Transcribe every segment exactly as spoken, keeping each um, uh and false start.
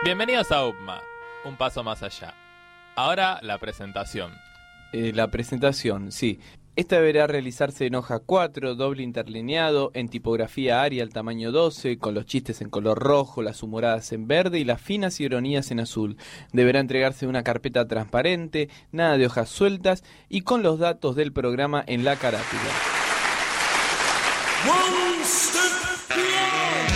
Bienvenidos a U P M A, un paso más allá. Ahora la presentación. Eh, la presentación, sí. Esta deberá realizarse en hoja cuatro, doble interlineado, en tipografía Arial tamaño doce, con los chistes en color rojo, las humoradas en verde y las finas ironías en azul. Deberá entregarse en una carpeta transparente, nada de hojas sueltas y con los datos del programa en la carátula. One step beyond.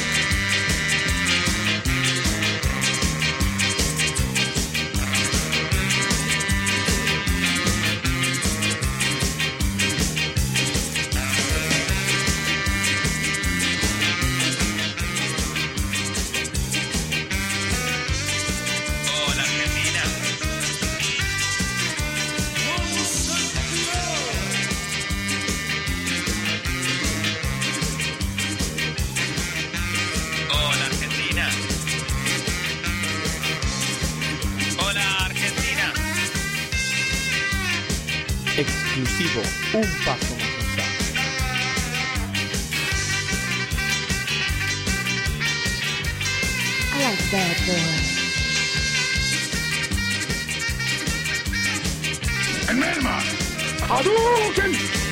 Exclusivo, un paso más allá. I like that boy. En Melma, Hadouken!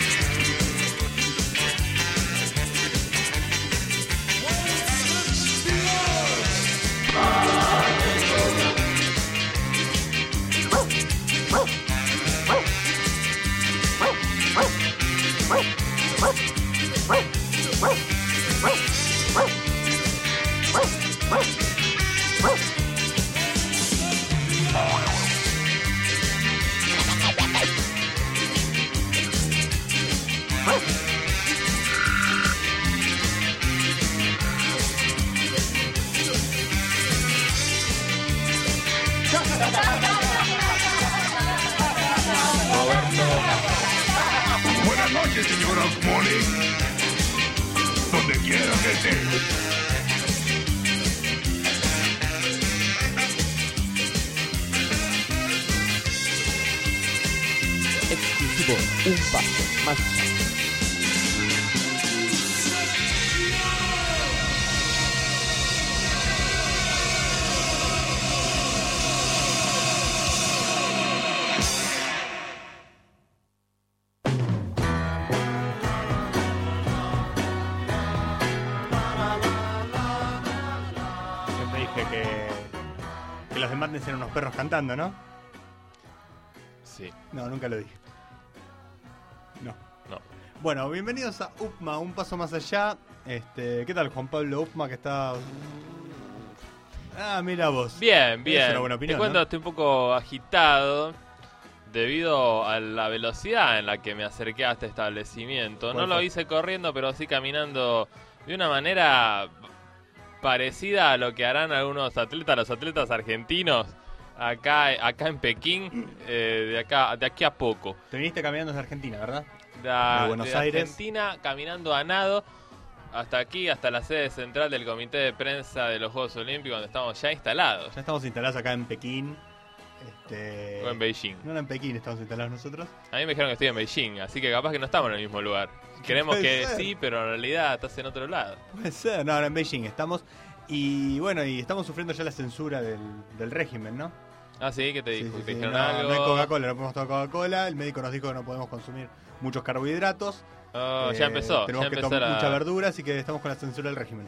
Buenas noches, señora Molly. Donde quiera que esté. Exclusivo, un paso más allá. Que los demás eran unos perros cantando, ¿no? Sí. No, nunca lo dije. No. No. Bueno, bienvenidos a U P M A, un paso más allá. Este, ¿qué tal, Juan Pablo U P M A, que está... Ah, mira vos. Bien, bien. Es una buena opinión, Te cuento, ¿no? estoy un poco agitado debido a la velocidad en la que me acerqué a este establecimiento. No ¿Cuál lo fue? hice corriendo, pero sí caminando de una manera parecida a lo que harán algunos atletas, los atletas argentinos acá, acá en Pekín, eh, de acá, de aquí a poco. Te viniste caminando desde Argentina, ¿verdad? De, De Buenos de Aires. Argentina, caminando a nado hasta aquí, hasta la sede central del Comité de Prensa de los Juegos Olímpicos, donde estamos ya instalados. Ya estamos instalados acá en Pekín. Este... O en Beijing. No, no, en Pekín estamos instalados nosotros. A mí me dijeron que estoy en Beijing, así que capaz que no estamos en el mismo lugar. Creemos Puede que ser. sí, pero en realidad estás en otro lado. Puede ser, no, no, en Beijing estamos. Y bueno, y estamos sufriendo ya la censura del, del régimen, ¿no? Ah, sí, ¿qué te Sí, dijo? sí, ¿Te sí, dijeron no, algo? no hay Coca-Cola, no podemos tomar Coca-Cola. El médico nos dijo que no podemos consumir muchos carbohidratos. Oh, Eh, ya empezó. Tenemos ya que empezó tomar la... mucha verdura, así que estamos con la censura del régimen.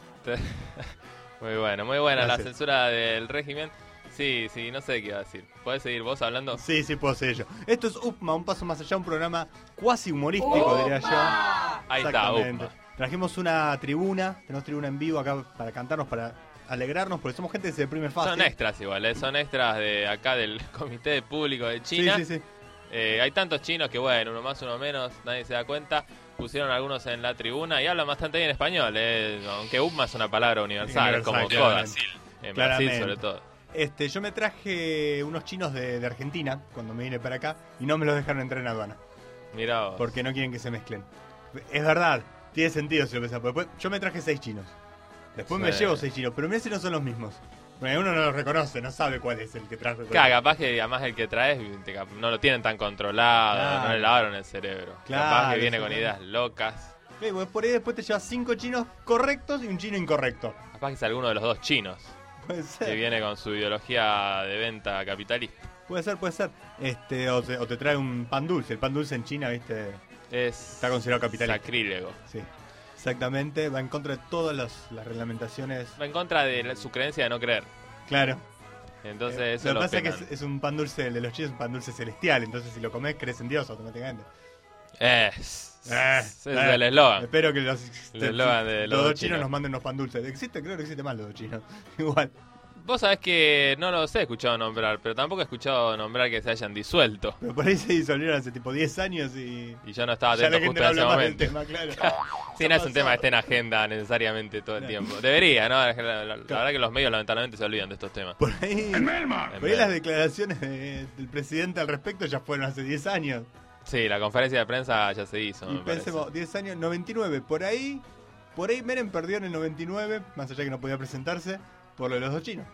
Muy bueno, muy buena Gracias. la censura del régimen. Sí, sí, no sé qué iba a decir. ¿Podés seguir vos hablando? Sí, sí, puedo ser yo. Esto es U P M A, un paso más allá, un programa cuasi humorístico, diría yo. Ahí está, Exactamente. U P M A. Trajimos una tribuna, tenemos tribuna en vivo acá para cantarnos, para alegrarnos, porque somos gente que se deprime fácil. Son extras igual, ¿eh? Son extras de acá del Comité de Público de China. Sí, sí, sí. Eh, hay tantos chinos que, bueno, uno más, uno menos, nadie se da cuenta. Pusieron algunos en la tribuna y hablan bastante bien español, ¿eh? Aunque U P M A es una palabra universal, Universal, como claramente. todas. En Claramente. Brasil, sobre todo. Este, yo me traje unos chinos de, de Argentina cuando me vine para acá y no me los dejaron entrar en aduana Mirá vos. porque no quieren que se mezclen. Es verdad, tiene sentido si lo pensás. porque Después, yo me traje seis chinos. Después me Sí. llevo seis chinos, pero mirá si no son los mismos. Porque uno no los reconoce, no sabe cuál es el que trajo. Claro, capaz que además el que traes te cap- no lo tienen tan controlado, Claro. no le lavaron el cerebro. Claro, Capaz que viene eso con es. ideas locas. Sí, porque por ahí después te llevas cinco chinos correctos y un chino incorrecto. Capaz que es alguno de los dos chinos. Puede ser. que viene con su ideología de venta capitalista. Puede ser, puede ser. Este, o, te, o te trae un pan dulce. El pan dulce en China, viste, Es está considerado capitalista. sacrílego. Sí, exactamente. Va en contra de todas las, las reglamentaciones. Va en contra de la- su creencia de no creer. Claro. Entonces Eh, eso lo lo que pasa es que penan. es, es un pan dulce, el de los chinos es un pan dulce celestial. Entonces si lo comes, crees en Dios automáticamente. Es, Eh, ese eh, es el eslogan. Espero que los, El eslogan de los los dos dos chinos chinos. nos manden unos pan dulces. ¿Existe? Creo que existe más los dos chinos. Igual. Vos sabés que no los he escuchado nombrar, pero tampoco he escuchado nombrar que se hayan disuelto. Pero por ahí se disolvieron hace tipo diez años y... Y yo no estaba ya la atento gente justo no en habla ese más del momento. tema, claro. Sí, no es un tema que esté en agenda necesariamente todo el Claro. tiempo. Debería, ¿no? La, la- la verdad que los medios lamentablemente se olvidan de estos temas. Por ahí... En Melma. En Por ahí las vez- declaraciones de- del presidente al respecto ya fueron hace diez años. Sí, la conferencia de prensa ya se hizo. Y me parece. pensemos, diez años, noventa y nueve. Por ahí, por ahí Menem perdió en el noventa y nueve, más allá que no podía presentarse, por lo de los dos chinos.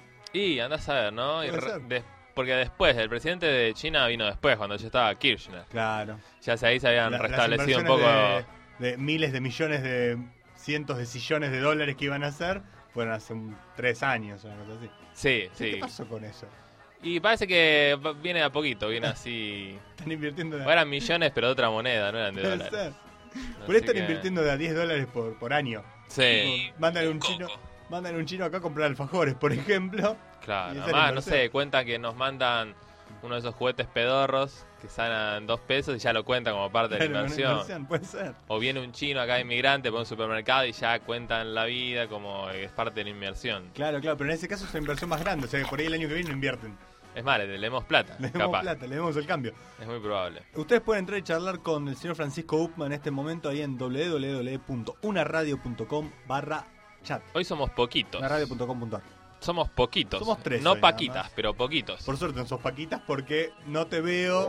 Y andás a ver, ¿no? Y Puede re- ser. des- porque después, el presidente de China vino después, cuando ya estaba Kirchner. Claro. Ya se ahí se habían La- las restablecido un poco. inversiones De, de miles de millones de cientos de sillones de dólares que iban a hacer, fueron hace un, tres años, una cosa así. Sí, ¿Qué sí. pasó con eso? Y parece que va- viene a poquito, viene así. Están invirtiendo de, O eran millones, pero de otra moneda, no eran de Puede dólares. ser. Así Por ahí están que- invirtiendo de a diez dólares por, por año. Sí, Mandan un chino, mandan un chino acá a comprar alfajores, por ejemplo. Y claro. esa es la Además, no inversión. sé, cuentan que nos mandan uno de esos juguetes pedorros que salen dos pesos y ya lo cuentan como parte de la Claro, una inversión. inversión, puede ser. O viene un chino acá inmigrante por un supermercado y ya cuentan la vida como que es parte de la inversión. Claro, claro, pero en ese caso es una inversión más grande, o sea que por ahí el año que viene no invierten. Es más, le le demos plata, Le demos capaz. plata, le demos el cambio. Es muy probable. Ustedes pueden entrar y charlar con el señor Francisco Upman en este momento ahí en doble u doble u doble u punto una radio punto com barra chat. Hoy somos poquitos. una radio punto com punto a r. Somos poquitos. Somos tres No hoy, nada paquitas, más. pero poquitos. Por suerte no sos paquitas porque no te veo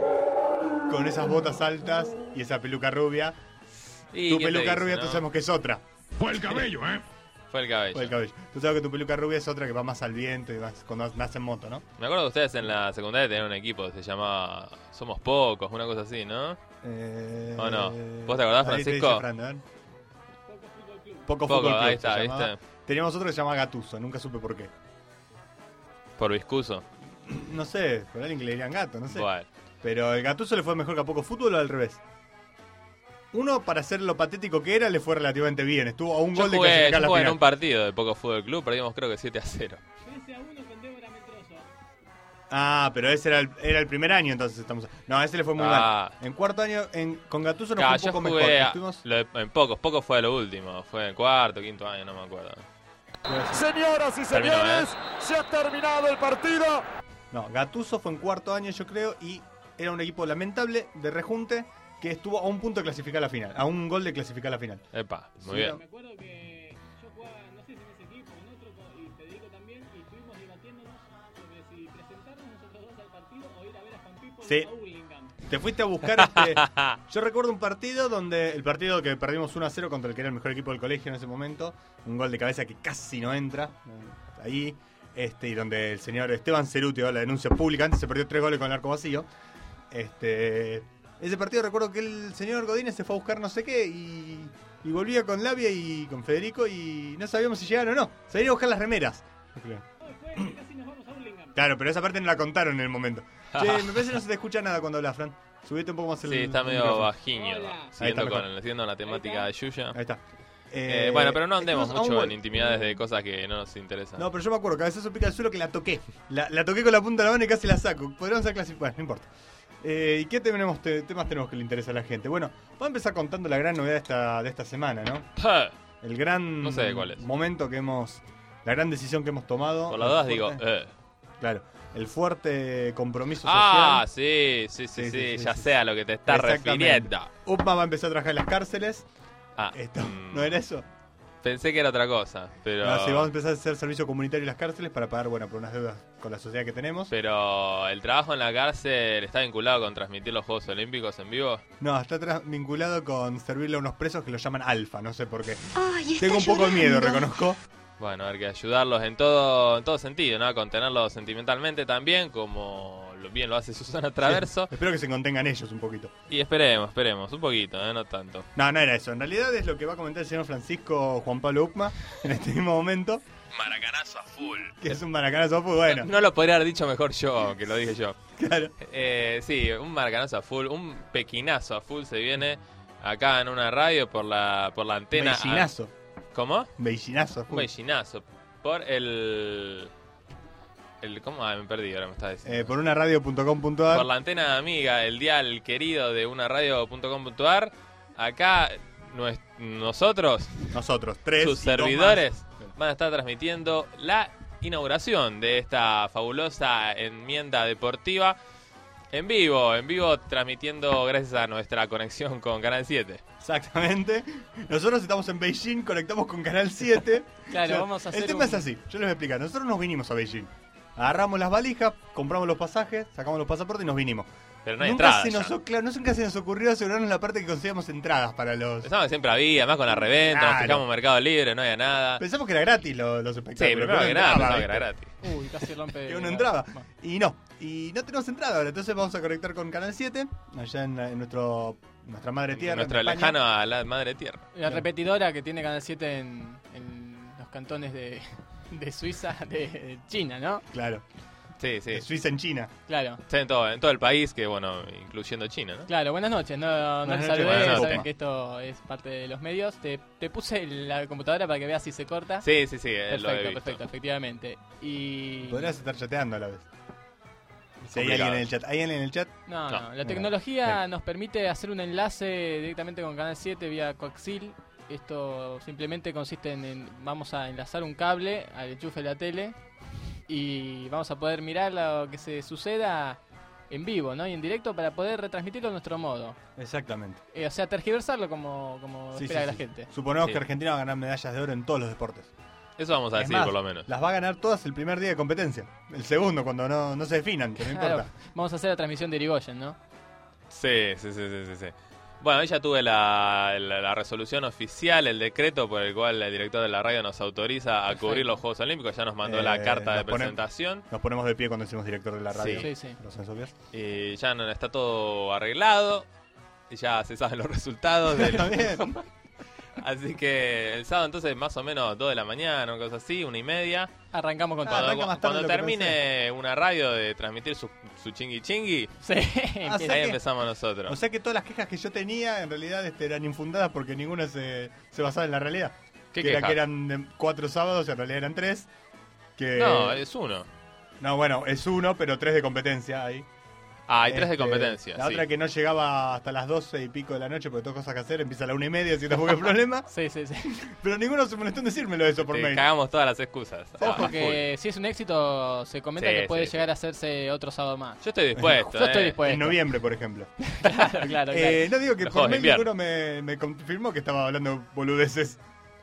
con esas botas altas y esa peluca rubia. Y Tu ¿quién te peluca dice, rubia no? tú sabemos que es otra. Fue el cabello, ¿eh? Fue el cabello. O el cabello. Tú sabes que tu peluca rubia es otra que va más al viento y más cuando nace en moto, ¿no? Me acuerdo que ustedes en la secundaria tenían un equipo que se llamaba Somos Pocos, una cosa así, ¿no? Eh, ¿O no? ¿Vos te acordás, ahí te Francisco? dice Fran, a ver. Poco Poco, Fútbol Club ahí se está, llamaba. ¿viste? Teníamos otro que se llama Gatuso, nunca supe por qué. Por Viscuso. No sé, por alguien que le dirían gato, no sé. Bueno. Pero el Gatuso le fue mejor que a Poco Fútbol o al revés. Uno, para ser lo patético que era, le fue relativamente bien. Estuvo a un Yo gol de jugué, clasificar yo la jugué en final. un partido de Poco Fútbol Club, perdimos creo que siete a cero. Ah, pero ese era el, era el primer año, entonces estamos. No, ese le fue muy Ah. mal. En cuarto año, en, con Gatuso nos Claro, fue yo un poco jugué mejor. a- Estuvimos- lo de- en Pocos, Pocos fue lo último, fue en el cuarto, quinto año, no me acuerdo. Señoras y Terminó, señores, se ha terminado el partido. No, Gatuso fue en cuarto año, yo creo, y era un equipo lamentable de rejunte que estuvo a un punto de clasificar la final, a un gol de clasificar la final. Epa, muy Sí, bien. no. Me acuerdo que yo jugaba, no sé si en ese equipo, en otro, co- y Federico también, y estuvimos debatiéndonos sobre si presentarnos nosotros dos al partido o ir a ver a Juan Pipo Sí. a Hurlingham. Te fuiste a buscar este. Yo recuerdo un partido donde. El partido que perdimos uno a cero contra el que era el mejor equipo del colegio en ese momento. Un gol de cabeza que casi no entra. Ahí. Este, y donde el señor Esteban Ceruti dio la denuncia pública. Antes se perdió tres goles con el arco vacío. Este. Ese partido recuerdo que el señor Godínez se fue a buscar no sé qué y. Y volvía con Labia y con Federico y no sabíamos si llegaban o no. Se venía a buscar las remeras. Oh, fue que casi nos vamos a Hurlingham. Claro, pero esa parte no la contaron en el momento. Che, me parece que no se te escucha nada cuando hablas, Fran. Subite un poco más el Sí, está el medio micrófono. bajiño, Hola. Ahí siguiendo, está mejor. con, siguiendo la temática de Yuya. Ahí está. Eh, bueno, pero no andemos estuvimos a un mucho gol. en intimidades de cosas que no nos interesan. No, pero yo me acuerdo, cabezazo pica al suelo que la toqué. La, la toqué con la punta de la mano y casi la saco. Podríamos ser clasificados. Bueno, no importa. Eh, ¿Y qué tenemos, te- temas tenemos que le interesa a la gente? Bueno, vamos a empezar contando la gran novedad de esta, de esta semana, ¿no? Ja, El gran No sé cuál es. momento que hemos... La gran decisión que hemos tomado. por las el dudas digo, fuerte- eh. Claro. El fuerte compromiso Ah, social. sí, sí, sí, Sí, sí, sí, sí, ya sí, sé a lo que te estás Exactamente. refiriendo. UPMA va a empezar a trabajar en las cárceles. Ah, Esto, mm, ¿no era eso? pensé que era otra cosa, pero... No, sí, vamos a empezar a hacer servicio comunitario en las cárceles para pagar, bueno, por unas deudas con la sociedad que tenemos. Pero el trabajo en la cárcel está vinculado con transmitir los Juegos Olímpicos en vivo. No, está tra- vinculado con servirle a unos presos que los llaman alfa, no sé por qué. Ay, está Tengo un poco de miedo, llorando. reconozco. Bueno, hay que ayudarlos en todo, en todo sentido, ¿no? Contenerlos sentimentalmente también, como lo- bien lo hace Susana Traverso. Espero que se contengan ellos un poquito. Y esperemos, esperemos, un poquito, ¿eh? No tanto. No, no era eso. En realidad es lo que va a comentar el señor Francisco Juan Pablo Upma en este mismo momento. maracanazo a full. Que es un maracanazo full, bueno. No, no lo podría haber dicho mejor yo, aunque lo dije yo. Claro. Eh, sí, un maracanazo a full, un pequinazo a full se viene acá en una radio por la por la antena. Beijinazo. ¿Cómo? Beijinazo. Un full. beijinazo. Por el... el ¿Cómo? Ah, me perdí, ahora me está diciendo. Eh, por una radio punto com punto a r. Por la antena amiga, el dial querido de una radio punto com punto a r. Acá nues- nosotros, Nosotros, tres. sus y dos servidores, más. van a estar transmitiendo la inauguración de esta fabulosa enmienda deportiva en vivo, en vivo transmitiendo gracias a nuestra conexión con Canal siete. Exactamente. Nosotros estamos en Beijing, conectamos con Canal siete. Claro, O sea, vamos a hacer El tema un- es así, yo les voy a explicar. Nosotros nos vinimos a Beijing. Agarramos las valijas, compramos los pasajes, sacamos los pasaportes y nos vinimos. Pero no hay nunca, entrada. se ya. nos, o- claro, no- nunca se nos ocurrió asegurarnos la parte que conseguíamos entradas para los... Pensamos que siempre había, más con la reventa, nos Claro. fijamos en Mercado Libre, no había nada. Pensamos que era gratis lo- los Sí, espectáculos. primero pero que no nada, entraba, pensaba que era ¿viste? gratis. Uy, casi rompe. Que uno la- entraba. Bueno. Y no, y no tenemos entrada ahora. Entonces vamos a conectar con Canal siete, allá en, la- en nuestro, nuestra madre tierra. Nuestro en España. lejano a la madre tierra. La repetidora que tiene Canal siete en, en los cantones de, de Suiza, de China, ¿no? Claro, Sí, sí. de Suiza en China. Claro. Sí, en todo, en todo el país, que bueno, incluyendo China, ¿no? Claro, buenas noches. No, no Buenas les noches, saludé, buenas saben noches. que esto es parte de los medios. Te, te puse la computadora para que veas si se corta. Sí, sí, sí, eh, lo he perfecto, visto. perfecto, efectivamente. Y. Podrías estar chateando a la vez. Si hay Complicado. alguien en el chat. ¿Hay alguien en el chat? No, No. no, la Bien. tecnología nos permite hacer un enlace directamente con Canal siete vía coaxil. Esto simplemente consiste en, en- vamos a enlazar un cable al enchufe de la tele y vamos a poder mirar lo que se suceda en vivo, ¿no? Y en directo para poder retransmitirlo a nuestro modo. Exactamente. Eh, o sea, tergiversarlo como, como Sí, espera sí, la sí. gente. Suponemos Sí. que Argentina va a ganar medallas de oro en todos los deportes. Eso vamos a Es decir, más, por lo menos. Las va a ganar todas el primer día de competencia. El segundo, cuando no, no se definan, que no Claro, importa. vamos a hacer la transmisión de Irigoyen, ¿no? Sí, sí, sí, sí, sí, sí. Bueno, ahí ya tuve la, la, la resolución oficial, el decreto por el cual el director de la radio nos autoriza a Perfecto. cubrir los Juegos Olímpicos. Ya nos mandó la Eh, carta de nos pone- presentación Nos ponemos de pie cuando decimos director de la radio. Sí, sí. Los sensorios. y ya no, está todo arreglado. Y ya se saben los resultados. del- Está bien. Así que el sábado entonces más o menos dos de la mañana, una cosa así, una y media. Arrancamos con Ah, todo. Cuando, arranca más tarde cuando de lo que termine una radio de transmitir su, su chingui chingui, Sí, Ah, empieza. sí. ahí que- empezamos nosotros. O sea que todas las quejas que yo tenía en realidad este, eran infundadas porque ninguna se, se basaba en la realidad. ¿Qué que era quejas? que eran de cuatro sábados, en realidad eran tres. Que... No, es uno. No, bueno, es uno, pero tres de competencia ahí. Ah, hay tres de Este, competencia. La sí. otra que no llegaba hasta las doce y pico de la noche porque tengo cosas que hacer, empieza a la una y media, si tampoco hay problema. Sí, sí, sí. Pero ninguno se molestó en decírmelo eso por Te mail. cagamos todas las excusas. Ah, Ojo full. que si es un éxito, se comenta Sí, que puede sí, llegar a hacerse otro sábado más. Yo estoy dispuesto. Yo estoy eh. dispuesto. En noviembre, por ejemplo. Claro, claro, claro. Eh, no digo que Los por juegos de mail invierno. ninguno me, me confirmó que estaba hablando boludeces.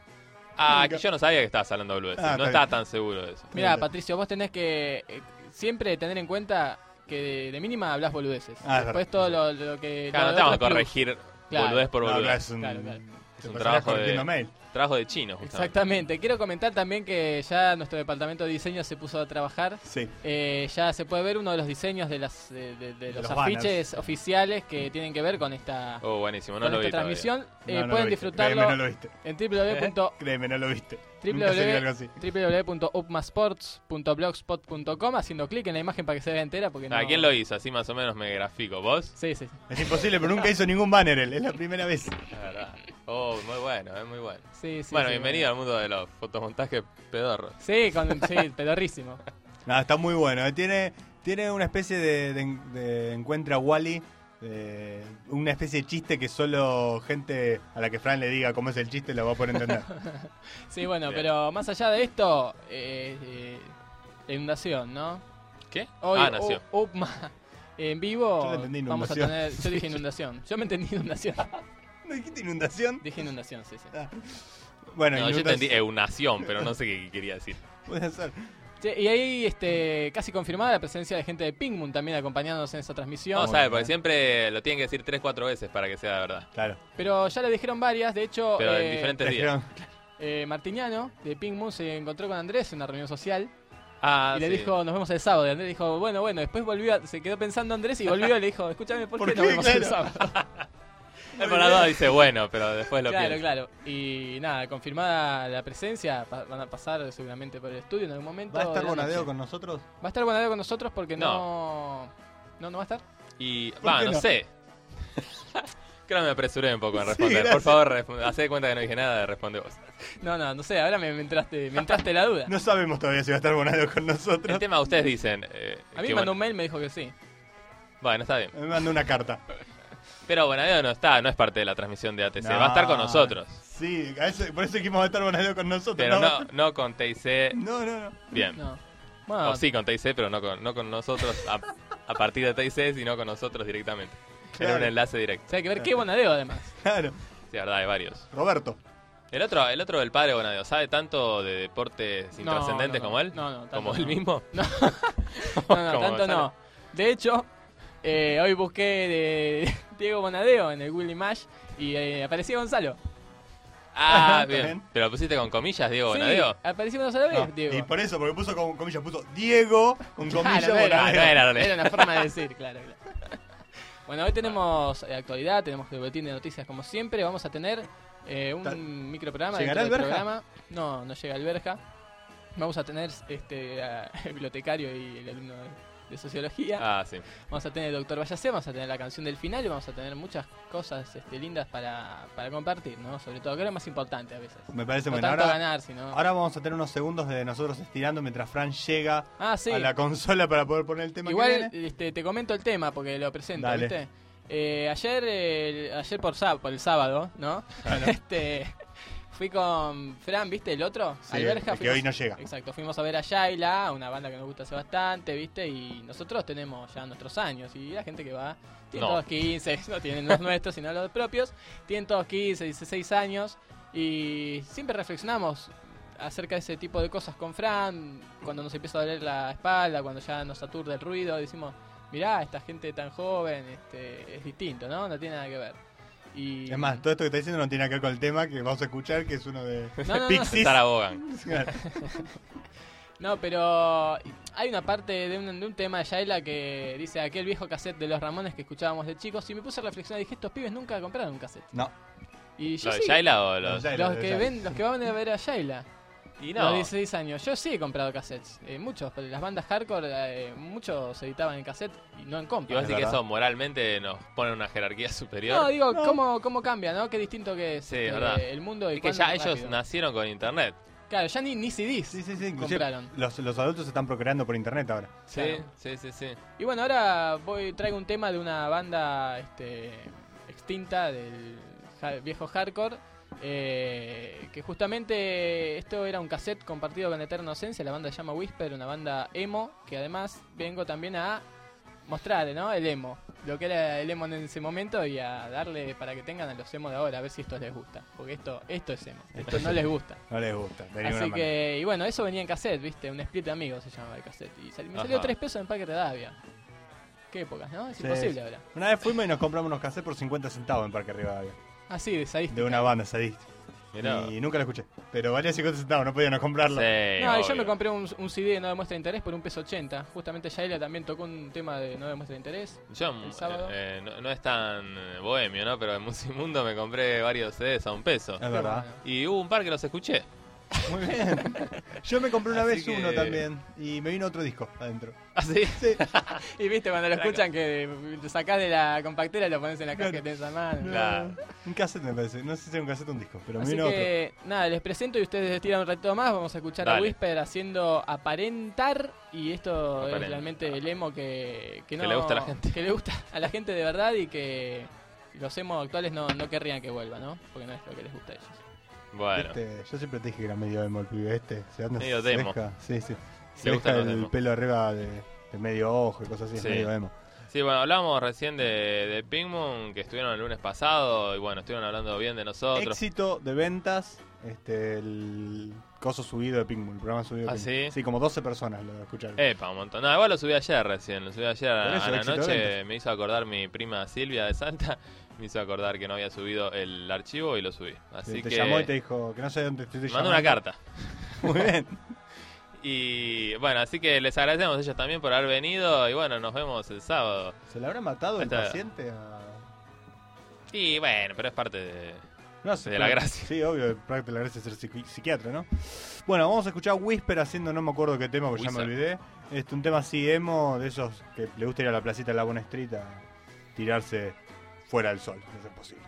Ah, Nunca. que yo no sabía que estabas hablando de boludeces. Ah, no está estaba bien. tan seguro de eso. Mira, Patricio, vos tenés que eh, siempre tener en cuenta que de, de mínima hablas boludeces. Ah, es Después verdad, todo sí. lo, lo que... Claro, lo no de te vamos a otro es plus. corregir Claro. boludez por No, boludez. acá es un, Claro, claro. te un pasarías trabajo de- corrigiendo mail. Trabajo de chino, justamente. Exactamente. Quiero comentar también que ya nuestro departamento de diseño se puso a trabajar. Sí. Eh, ya se puede ver uno de los diseños de, las, de, de- de los, los afiches banners. oficiales que tienen que ver con esta, Oh, buenísimo. No con lo esta vi todavía. transmisión. Eh, No, no lo pueden viste. disfrutarlo Créeme, no lo viste. en www. Créeme, no lo viste. Nunca se vio algo así. w w w punto upmasports punto blogspot punto com haciendo clic en la imagen para que se vea entera porque no... ¿A quién lo hizo? Así más o menos me grafico. ¿Vos? Sí, sí, sí. Es imposible, pero nunca hizo ningún banner él. Es la primera vez. La verdad. Oh, muy bueno, es muy bueno. Sí, sí, bueno, sí, bienvenido al mundo de los fotomontajes pedorros. Sí, con, sí, pedorrísimo. No, está muy bueno. eh. Tiene, tiene una especie de, de, de encuentra Wally. Eh, una especie de chiste que solo gente a la que Fran le diga cómo es el chiste lo va a poder entender. Sí, bueno, Bien. pero más allá de esto, eh, eh, la inundación, ¿no? ¿Qué? Hoy, ah, nació. U- Upma en vivo, Yo lo entendí, vamos a inundación. tener... Yo dije inundación. Yo me entendí inundación. ¿No dijiste inundación? Dije inundación, sí, sí. Ah. Bueno, No, yo inundación. entendí eunación, pero no sé qué quería decir. Puede ser. Che, y ahí este, casi confirmada la presencia de gente de Pink Moon también acompañándonos en esa transmisión. No, ¿sabes? Porque siempre lo tienen que decir tres, cuatro veces para que sea de verdad. Claro. Pero ya le dijeron varias, de hecho, Pero en eh, diferentes Le días. dijeron, eh, Martiniano de Pink Moon se encontró con Andrés en una reunión social Ah, y le sí. dijo, nos vemos el sábado. Y Andrés dijo, bueno, bueno, después volvió, a- se quedó pensando Andrés y volvió y le dijo, escúchame, ¿por, ¿Por qué, qué? nos vemos el Claro. sábado? Él por la duda dice bueno, pero después lo Claro, piensa. claro. Y nada, confirmada la presencia, pa- van a pasar seguramente por el estudio en algún momento. ¿Va a estar de la Bonadeo noche. con nosotros? Va a estar Bonadeo con nosotros porque no... No, no va a estar. Y ¿Por va, qué no, no? sé. Creo que me apresuré un poco en Sí, responder. Por gracias. favor, resp- hacé de cuenta que no dije nada, responde vos. No, no, no sé, ahora me, me entraste, me entraste la duda. No sabemos todavía si va a estar Bonadeo con nosotros. El tema, ustedes dicen. Eh, A mí que me mandó bueno, un mail, me dijo que sí. bueno, está bien. Me mandó una carta. Pero Bonadeo no está, no es parte de la transmisión de A T C. Va a estar con No, nosotros. Sí, a eso- por eso dijimos va a estar Bonadeo con nosotros. Pero no, no, no con T I C. no, no, no. Bien. No. Bueno, O sí con T I C, pero no con, no con nosotros a, a partir de T I C, sino con nosotros directamente. Claro. En un enlace directo. o sea, hay que ver qué Bonadeo además. Claro. Sí, verdad, hay varios. Roberto. El otro, el otro del padre Bonadeo, ¿sabe tanto de deportes No, intrascendentes no, no. como él? No, no, tanto ¿Como no. él mismo? No, no, no, Como tanto Gonzalo. no. De hecho, eh, hoy busqué de Diego Bonadeo en el Willy Mash y eh, aparecía Gonzalo. Ah, Está bien. bien. ¿Pero lo pusiste con comillas, Diego Sí, Bonadeo? apareció Gonzalo No, vez, Diego. y por eso, porque puso con comillas, puso Diego con Claro, comillas no era, Bonadeo. no era, no era. era una forma de decir, claro, claro. Bueno, hoy tenemos eh, actualidad, tenemos el boletín de noticias como siempre. Vamos a tener eh, un Ta- microprograma. ¿Llegará dentro del Alberja? programa. No, no llega Alberja. Vamos a tener este a- el bibliotecario y el alumno de, de sociología. Ah, sí. Vamos a tener el doctor Vallacé, vamos a tener la canción del final y vamos a tener muchas cosas este, lindas para, para compartir, ¿no? Sobre todo, que es lo más importante a veces. Me parece No bueno. tanto Ahora, ganar, sino... ahora vamos a tener unos segundos de nosotros estirando mientras Fran llega Ah, sí. a la consola para poder poner el tema que Igual viene. este, te comento el tema porque lo presento, Dale. ¿viste? Eh, ayer, eh, ayer por, sáb- por el sábado, ¿no? este, fui con Fran, ¿viste? El otro, Sí, Alberja. el que fuimos- hoy no llega. Exacto, fuimos a ver a Yaila, una banda que nos gusta hace bastante, ¿viste? Y nosotros tenemos ya nuestros años y la gente que va, tienen No. todos quince, no tienen los nuestros, sino los propios, tienen todos quince, dieciséis años y siempre reflexionamos acerca de ese tipo de cosas con Fran, cuando nos empieza a doler la espalda, cuando ya nos aturde el ruido, decimos, mirá, esta gente tan joven, este, es distinto, ¿no? No tiene nada que ver. Y... Es más, todo esto que está diciendo no tiene que ver con el tema que vamos a escuchar, que es uno de No, no, no. Pixies. Sarah Vaughan. No, pero hay una parte de un, de un tema de Yaila que dice aquel viejo cassette de los Ramones que escuchábamos de chicos y me puse a reflexionar y dije, estos pibes nunca compraron un cassette. No, Y yo ¿Lo de sí, Shaila o No, los...? Yaila. los que ven, los que van a ver a Yaila, Y los no. dieciséis años, yo sí he comprado cassettes, eh, muchos, pero las bandas hardcore, eh, muchos se editaban en cassette y no en Y compa. vos Es decís que verdad. eso moralmente nos pone en una jerarquía superior. No, digo, No. ¿cómo, cómo cambia, no? Qué distinto que es Sí, este, verdad. el mundo y es que cuándo ya ellos rápido. nacieron con internet. Claro, ya ni, ni C Ds sí, sí, sí. Inclusive compraron. los, los adultos se están procreando por internet ahora. Sí, Claro. sí, sí, sí. Y bueno, ahora voy traigo un tema de una banda este, extinta del ja- viejo hardcore. eh, que justamente esto era un cassette compartido con Eterna Ausencia. La banda se llama Whisper, una banda emo. Que además vengo también a mostrarle, ¿no? El emo. Lo que era el emo en ese momento y a darle para que tengan a los emo de ahora. A ver si esto les gusta. Porque esto, esto es emo. Esto no les gusta. No les gusta. de ninguna Así manera. que, y bueno, eso venía en cassette, ¿viste? Un split de amigos se llamaba el cassette. Y sal- me salió Ajá. tres pesos en Parque Rivadavia. Qué épocas, ¿no? Es Sí, imposible sí. ahora. Una vez fuimos y nos compramos unos cassettes por cincuenta centavos en Parque Rivadavia. Ah, sí, de estadística. De una banda sadista. Mirá. Y nunca la escuché. Pero valía cincuenta centavos, no podíamos comprarlo. Sí, No, y yo obvio. me compré un, un C D de No Demuestra Interés por un peso ochenta. Justamente Yaila también tocó un tema de No Demuestra Interés. Yo, el sábado. eh, no, no es tan eh, bohemio, ¿no? Pero en Musimundo me compré varios C Ds a un peso. Es verdad. Bueno. Y hubo un par que los escuché. Muy bien. Yo me compré una Así vez que- uno también. Y me vino otro disco adentro. ¿Ah, sí? Sí. Y viste, cuando lo escuchan que lo sacás de la compactera y lo pones en la caja que tenés a mano. Claro. Un cassette me parece. No sé si era un cassette o un disco, pero me Así vino que, nada, les presento y ustedes tiran un ratito más. Vamos a escuchar a Dale. Whisper haciendo Aparentar. Y esto es Aparentar. realmente el emo que, que, no, Que le gusta a la gente. Que le gusta a la gente de verdad y que los emos actuales no, no querrían que vuelva, ¿no? Porque no es lo que les gusta a ellos. Bueno. otro. Este, yo siempre te dije que era medio emo el pibe este. Se anda, Medio se demo. deja- Sí, sí. Se Le deja gustan los el demos. pelo arriba de, de medio ojo y cosas así. Sí. Es medio emo. Sí, bueno, hablábamos recién de, de Pink Moon, que estuvieron el lunes pasado, y bueno, estuvieron hablando bien de nosotros. Éxito de ventas. Este, el coso subido de Pinkman, el programa subido de ¿Ah, Pinkman. sí? Sí, como doce personas lo escucharon. Epa, un montón. No, igual lo subí ayer recién, lo subí ayer Por a, eso, a la éxito de noche, ventas. me hizo acordar mi prima Silvia de Salta, me hizo acordar que no había subido el archivo y lo subí. Así Sí, te que llamó y te dijo que no sé dónde te estoy mandó llamando. una carta. Muy bien. Y bueno, así que les agradecemos a ellos también por haber venido y bueno, nos vemos el sábado. ¿Se le habrá matado el Esta- paciente a...? Y bueno, pero es parte de, No sé, de la pero- gracia. Sí, obvio, parte de la gracia es ser psiqui- psiquiatra, ¿no? Bueno, vamos a escuchar Whisper haciendo no me acuerdo qué tema, porque ya me Wizard. olvidé. Este, un tema así emo, de esos que le gusta ir a la placita de la Buena Street a tirarse fuera del sol, no es posible.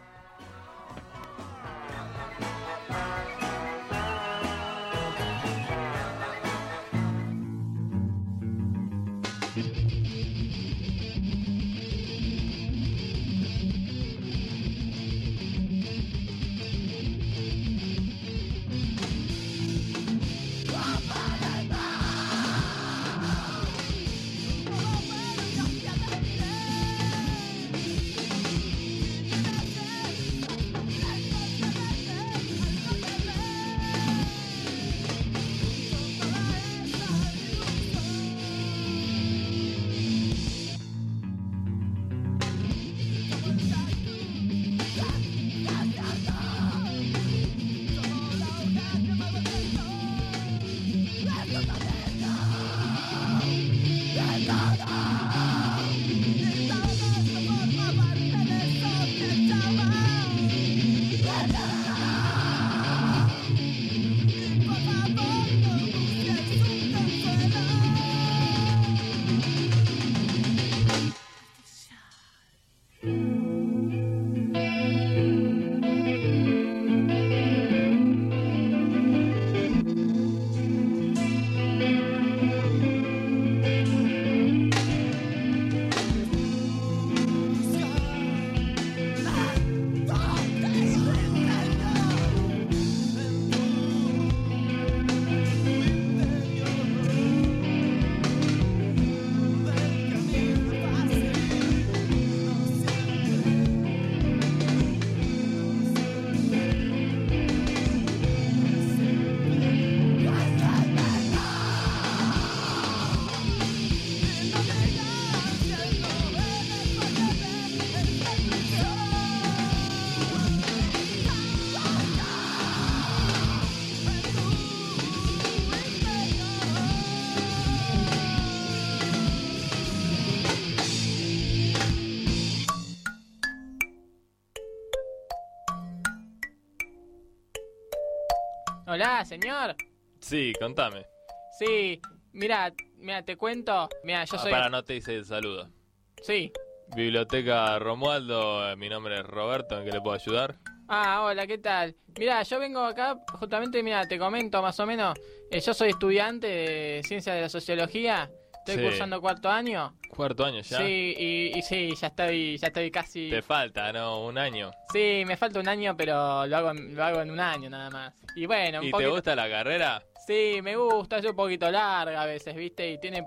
Hola, señor. Sí, contame. Sí, mira, mira, te cuento. Mira, yo Ah, soy. para, no te hice el saludo. Sí. Biblioteca Romualdo, eh, mi nombre es Roberto, ¿en qué le puedo ayudar? Ah, hola, ¿qué tal? Mira, yo vengo acá, justamente, mira, te comento más o menos. eh, yo soy estudiante de Ciencias de la Sociología. Estoy Sí. cursando cuarto año. ¿Cuarto año ya? Sí, y, y sí, ya estoy, ya estoy casi. Te falta, ¿no? Un año. Sí, me falta un año, pero lo hago, en- lo hago en un año nada más. Y bueno, un ¿Y te poquito. gusta la carrera? Sí, me gusta, es un poquito larga a veces, ¿viste? Y tiene.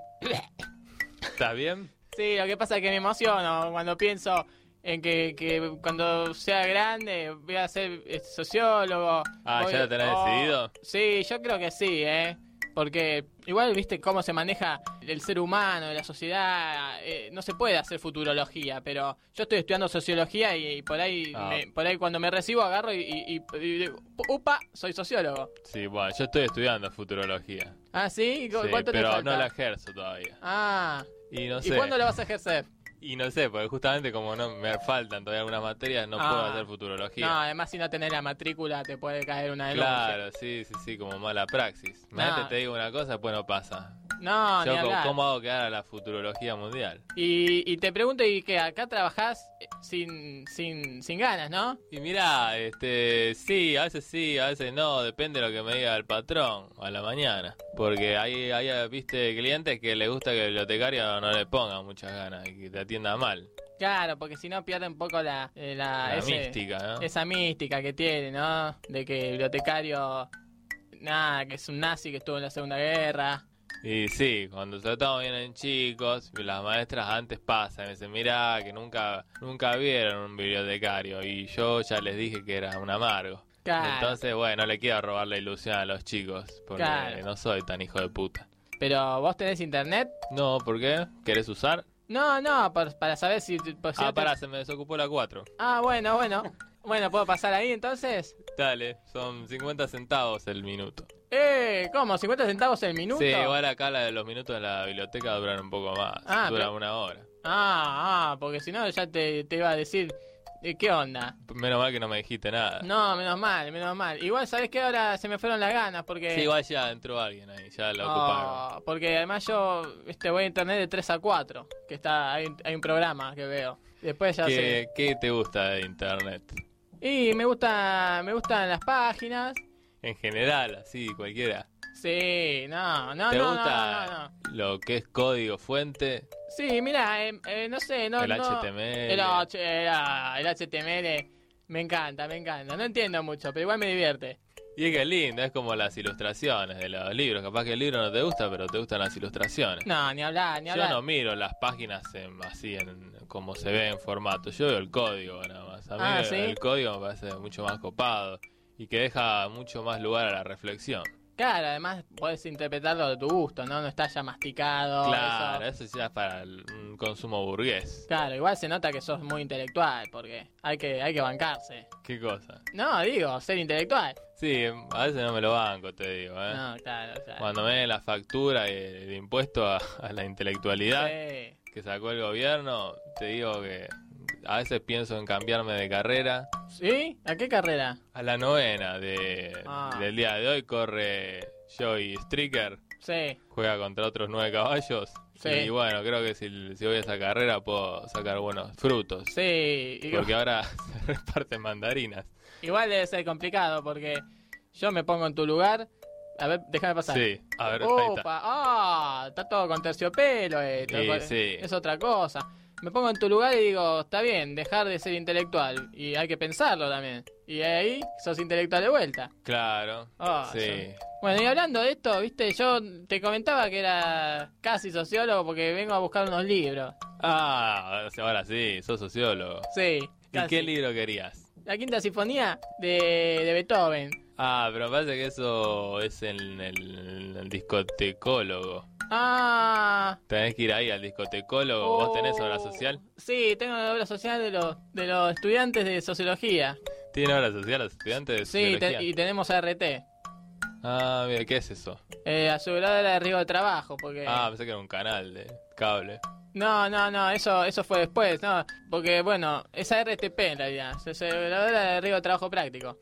¿Estás bien? Sí, lo que pasa es que me emociono cuando pienso en que, que cuando sea grande voy a ser eh, sociólogo. Ah, voy- ¿ya lo tenés oh, decidido? Sí, yo creo que sí, ¿eh? Porque igual, viste, cómo se maneja el ser humano, la sociedad, eh, no se puede hacer futurología, pero yo estoy estudiando sociología y, y por ahí Ah. me- por ahí cuando me recibo agarro y, y, y- y digo, upa, soy sociólogo. Sí, bueno, yo estoy estudiando futurología. Ah, ¿sí? ¿Cu- Sí, ¿Cuánto te pero falta? no la ejerzo todavía. Ah, Y no ¿y sé. cuándo la vas a ejercer? Y no sé, porque justamente como no me faltan todavía algunas materias, no Ah. puedo hacer futurología. No, además si no tenés la matrícula te puede caer una denuncia. Claro, sí, sí, sí, como mala praxis. Imagínate, No. te digo una cosa, pues no pasa. No, Yo, ni co- hablar. ¿cómo hago quedar a la futurología mundial? Y, y te pregunto, ¿y que acá trabajás eh, sin, sin, sin ganas, no? Y mirá, este, sí, a veces sí, a veces no, depende de lo que me diga el patrón a la mañana. Porque hay, hay, viste, clientes que les gusta que el bibliotecario no le ponga muchas ganas y que te atienda mal. Claro, porque si no pierde un poco la, eh, la, La ese- mística, ¿no? esa mística que tiene, ¿no? De que el bibliotecario, nada, que es un nazi que estuvo en la Segunda Guerra. Y sí, cuando tratamos bien en chicos, las maestras antes pasan, me dicen, mirá, que nunca, nunca vieron un bibliotecario. Y yo ya les dije que era un amargo. Claro. Entonces, bueno, no le quiero robar la ilusión a los chicos, porque Claro. no soy tan hijo de puta. Pero vos tenés internet. No, ¿por qué? ¿Querés usar? No, no, por- para saber si... por si Ah, no te- pará, se me desocupó la cuatro. Ah, bueno, bueno. Bueno, ¿puedo pasar ahí entonces? Dale, son cincuenta centavos el minuto. Eh, ¿cómo? ¿cincuenta centavos el minuto? Sí, igual acá la de los minutos en la biblioteca duran un poco más. Ah, duran pero- una hora. Ah, ah, porque si no ya te, te iba a decir ¿Y qué onda? Menos mal que no me dijiste nada. No, menos mal, menos mal. Igual, ¿sabés qué? Ahora se me fueron las ganas porque... Sí, igual ya entró alguien ahí, ya lo ocuparon. Oh, porque además yo este, voy a internet de tres a cuatro, que está hay, hay un programa que veo. Después ya ¿Qué, sé. ¿Qué te gusta de internet? Y me gusta, me gustan las páginas. En general, así, cualquiera. Sí, no, no, ¿Te no, gusta no, no, no. lo que es código fuente? Sí, mira, eh, eh, no sé, no, El no. H T M L. El, H- el, ah, el H T M L me encanta, me encanta. No entiendo mucho, pero igual me divierte. Y es que es lindo, es como las ilustraciones de los libros. Capaz que el libro no te gusta, pero te gustan las ilustraciones. No, ni hablar, ni Yo hablar. no miro las páginas en- así en como se ve en formato. Yo veo el código nada más. A mí Ah, el, ¿sí? el código me parece mucho más copado y que deja mucho más lugar a la reflexión. Claro, además podés interpretarlo de tu gusto, ¿no? No está ya masticado. Claro, eso. eso ya es para el, un consumo burgués. Claro, igual se nota que sos muy intelectual, porque hay que, hay que bancarse. ¿Qué cosa? No, digo, ser intelectual. Sí, a veces no me lo banco, te digo. ¿eh? No, claro, claro. Cuando me den la factura y el impuesto a, a la intelectualidad Sí. que sacó el gobierno, te digo que a veces pienso en cambiarme de carrera. ¿Sí? ¿A qué carrera? A la novena de, Ah. del día de hoy corre Joey Stricker, Sí. juega contra otros nueve caballos. Sí. Y bueno, creo que si, si voy a esa carrera puedo sacar buenos frutos. Sí. Igual, Porque ahora se reparten mandarinas. igual debe ser complicado, porque yo me pongo en tu lugar. A ver, déjame pasar. Sí, a ver, ahí Opa, está. ah, está todo con terciopelo esto. Sí, con- sí. Es otra cosa. Me pongo en tu lugar y digo, está bien, dejar de ser intelectual. Y hay que pensarlo también. Y ahí sos intelectual de vuelta. Claro, Ah, sí. sí. Bueno, y hablando de esto, viste, yo te comentaba que era casi sociólogo porque vengo a buscar unos libros. Ah, o sea, ahora sí, sos sociólogo. Sí, ¿Y casi. qué libro querías? La quinta sinfonía de, de Beethoven. Ah, pero me parece que eso es en el, el discotecólogo. Ah. Tenés que ir ahí al discotecólogo. ¿Vos tenés obra social? Sí, tengo la obra social de los, de los estudiantes de sociología. ¿Tienen obra social los estudiantes de Sí, sociología? te- y tenemos A R T. Ah, mira, ¿qué es eso? Eh, aseguradora de riesgo de trabajo, porque... Ah, pensé que era un canal de cable. No, no, no, eso eso fue después, no, porque bueno, es A R T P en realidad, es aseguradora de riesgo de trabajo práctico.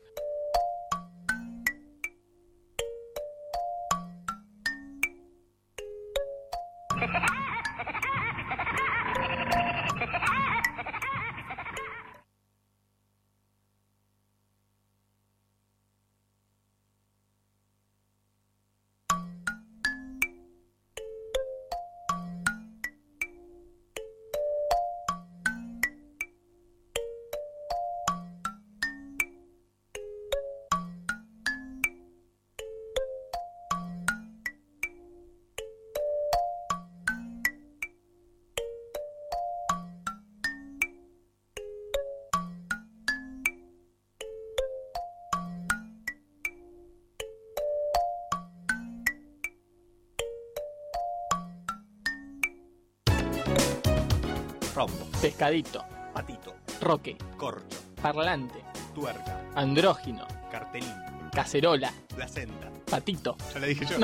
Rombo, Pescadito, patito, roque, corcho, parlante, tuerca, andrógino, cartelín, cacerola, placenta. patito. Ya le dije yo.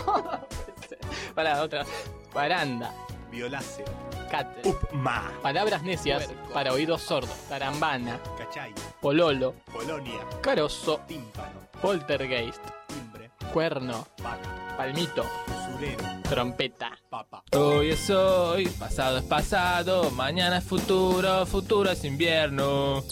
Para otra, baranda, Violáceo, cáter. upma, Palabras necias Puerco. para oídos sordos. Carambana, cachay, pololo, Polonia, carozo, tímpano, poltergeist, timbre, cuerno, vaca, palmito, usurero, trompeta. papa. Hoy es hoy, pasado es pasado, mañana es futuro, futuro es invierno.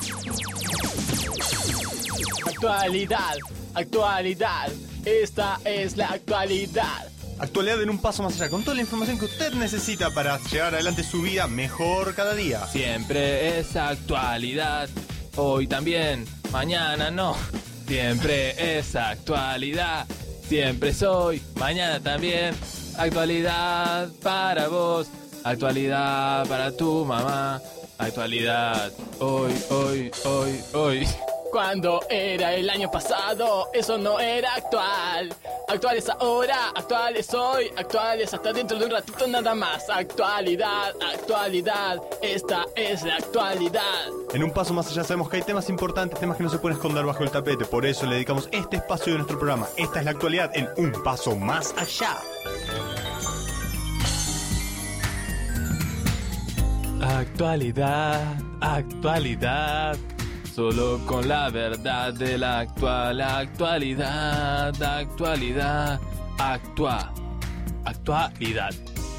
Actualidad, actualidad, esta es la actualidad. Actualidad en un paso más allá, con toda la información que usted necesita para llevar adelante su vida mejor cada día. Siempre es actualidad, hoy también, mañana no. Siempre es actualidad, siempre soy, mañana también. Actualidad para vos, actualidad para tu mamá. Actualidad, hoy, hoy, hoy, hoy. Cuando era el año pasado, eso no era actual. Actual es ahora, actual es hoy, actual es hasta dentro de un ratito nada más. Actualidad, actualidad, esta es la actualidad. En un paso más allá sabemos que hay temas importantes, temas que no se pueden esconder bajo el tapete. Por eso le dedicamos este espacio de nuestro programa. Esta es la actualidad en un paso más allá. Actualidad, actualidad. Solo con la verdad de la actual actualidad, actualidad, actua, actualidad.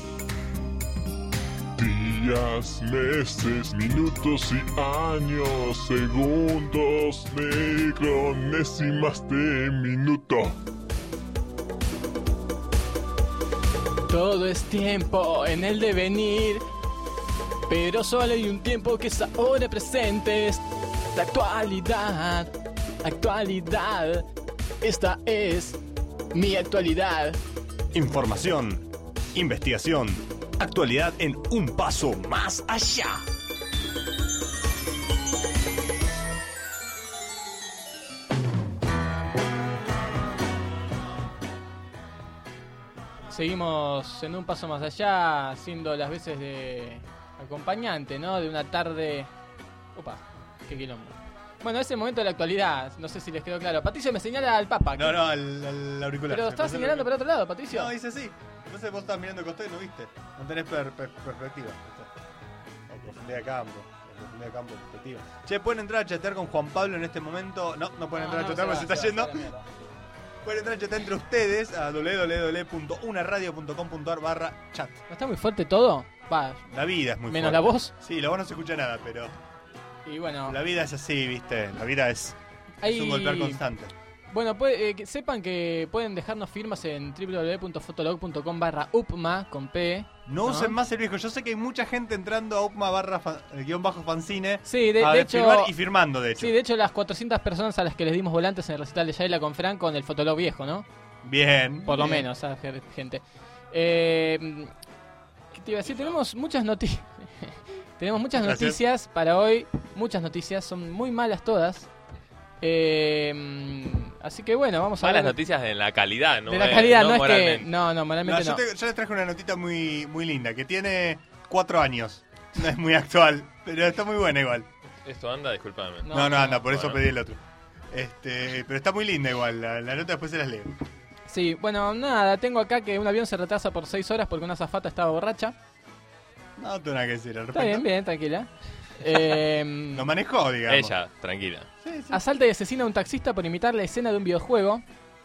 Días, meses, minutos y años, segundos, micronésimas de minuto. Todo es tiempo en el devenir, pero solo hay un tiempo que es ahora presente. Es la actualidad, actualidad. Esta es mi actualidad. Información, investigación, actualidad en un paso más allá. Seguimos en un paso más allá, haciendo las veces de acompañante, ¿no? De una tarde... Opa, qué quilombo. Bueno, ese momento de la actualidad, no sé si les quedó claro. Patricio me señala al Papa. No, no, al, al auricular. Pero Se estás pasó el señalando para auricular. otro lado, Patricio. No, dice así. Entonces vos estás mirando el costado y no viste. No tenés per, per- perspectiva. O profundidad de campo. O profundidad de campo, perspectiva. Che, pueden entrar a chatear con Juan Pablo en este momento. No, no pueden entrar a chatear porque se, está yendo. Pueden entrar a chatear entre ustedes a doble u doble u doble u punto una radio punto com punto a r barra chat. ¿No está muy fuerte todo? Va, La vida es muy menos fuerte. la voz. Sí, la voz no se escucha nada, pero Y bueno, la vida es así, ¿viste? La vida es, hay... es un golpear constante. Bueno, puede- eh, que sepan que pueden dejarnos firmas en doble u doble u doble u punto fotolog punto com barra upma con P. No usen más el viejo. Yo sé que hay mucha gente entrando a upma barra fa- eh, guión bajo fanzine Sí, de, a de de hecho... firmar y firmando, de hecho. Sí, de hecho las cuatrocientas personas a las que les dimos volantes en el recital de Yaila con Fran con el Fotolog viejo, ¿no? Bien. Por lo bien. menos, ¿sabes? Gente. Eh, ¿Qué te iba a decir? Tenemos muchas noticias. Tenemos muchas Gracias. noticias para hoy. Muchas noticias. Son muy malas todas. Eh, así que bueno, vamos a Malas hablar noticias en la calidad, ¿no? de la Eh, calidad. No, es que... moralmente. No, no, No, moralmente yo, no. te- yo les traje una notita muy, muy linda que tiene cuatro años. No es muy actual, pero está muy buena igual. Esto anda, discúlpame. No, No, no, no, anda, por eso bueno. pedí el otro. Este, pero está muy linda igual. La, la nota después se las leo. Sí, bueno, nada. Tengo acá que un avión se retrasa por seis horas porque una azafata estaba borracha. No tengo nada que decir al Está respecto. bien, bien, tranquila. Eh, Lo manejó, digamos. Ella, tranquila. Asalta y asesina a un taxista por imitar la escena de un videojuego.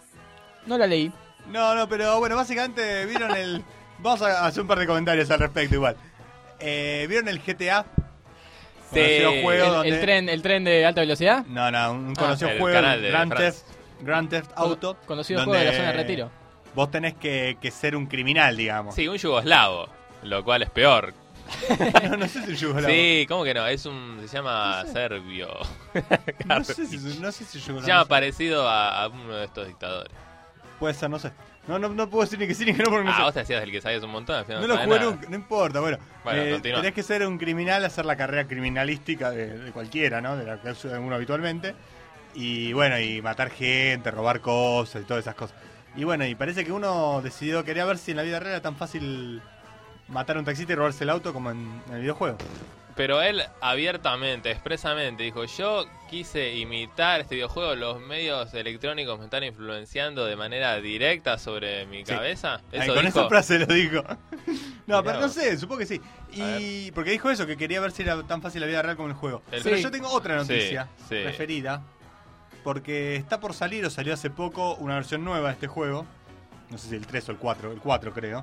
No la leí. No, no, pero bueno, básicamente vieron el... Vamos a hacer un par de comentarios al respecto igual. Eh, ¿Vieron el G T A? Sí. Conocido juego El, donde... el tren, ¿El tren de alta velocidad? No, no, un Ah, conocido el juego, canal de Grand Francia. Theft, Grand Theft Auto. Conocido donde juego de la zona de retiro. Vos tenés que, que ser un criminal, digamos. Sí, un yugoslavo, lo cual es peor. No, no sé si el yugoslavo. Sí, ¿cómo que no? Es un... se llama serbio. No sé si, no sé si Se yugoslavo. llama parecido a, a uno de estos dictadores. Puede ser, no sé. No, no, no puedo decir ni que sí ni que no porque no Ah, sé. vos te hacías del que sabías un montón. Al final No no lo sabés jugué nada. nunca, no importa, bueno. Bueno, eh, continúa. tenés que ser un criminal, hacer la carrera criminalística de, de cualquiera, ¿no? De la que hace uno habitualmente. Y bueno, y matar gente, robar cosas y todas esas cosas. Y bueno, y parece que uno decidió, quería ver si en la vida real era tan fácil matar a un taxista y robarse el auto como en, en el videojuego. Pero él abiertamente, expresamente dijo, yo quise imitar este videojuego, los medios electrónicos me están influenciando de manera directa sobre mi Sí. cabeza. Ay, Eso con dijo. esa frase lo dijo. No, Mirá pero no vos. sé, supongo que sí. A Y porque dijo eso, que quería ver si era tan fácil la vida real como el juego. El- Pero Sí. yo tengo otra Sí, noticia sí. preferida. Porque está por salir, o salió hace poco, una versión nueva de este juego. No sé si el tres o el cuatro, el cuatro creo.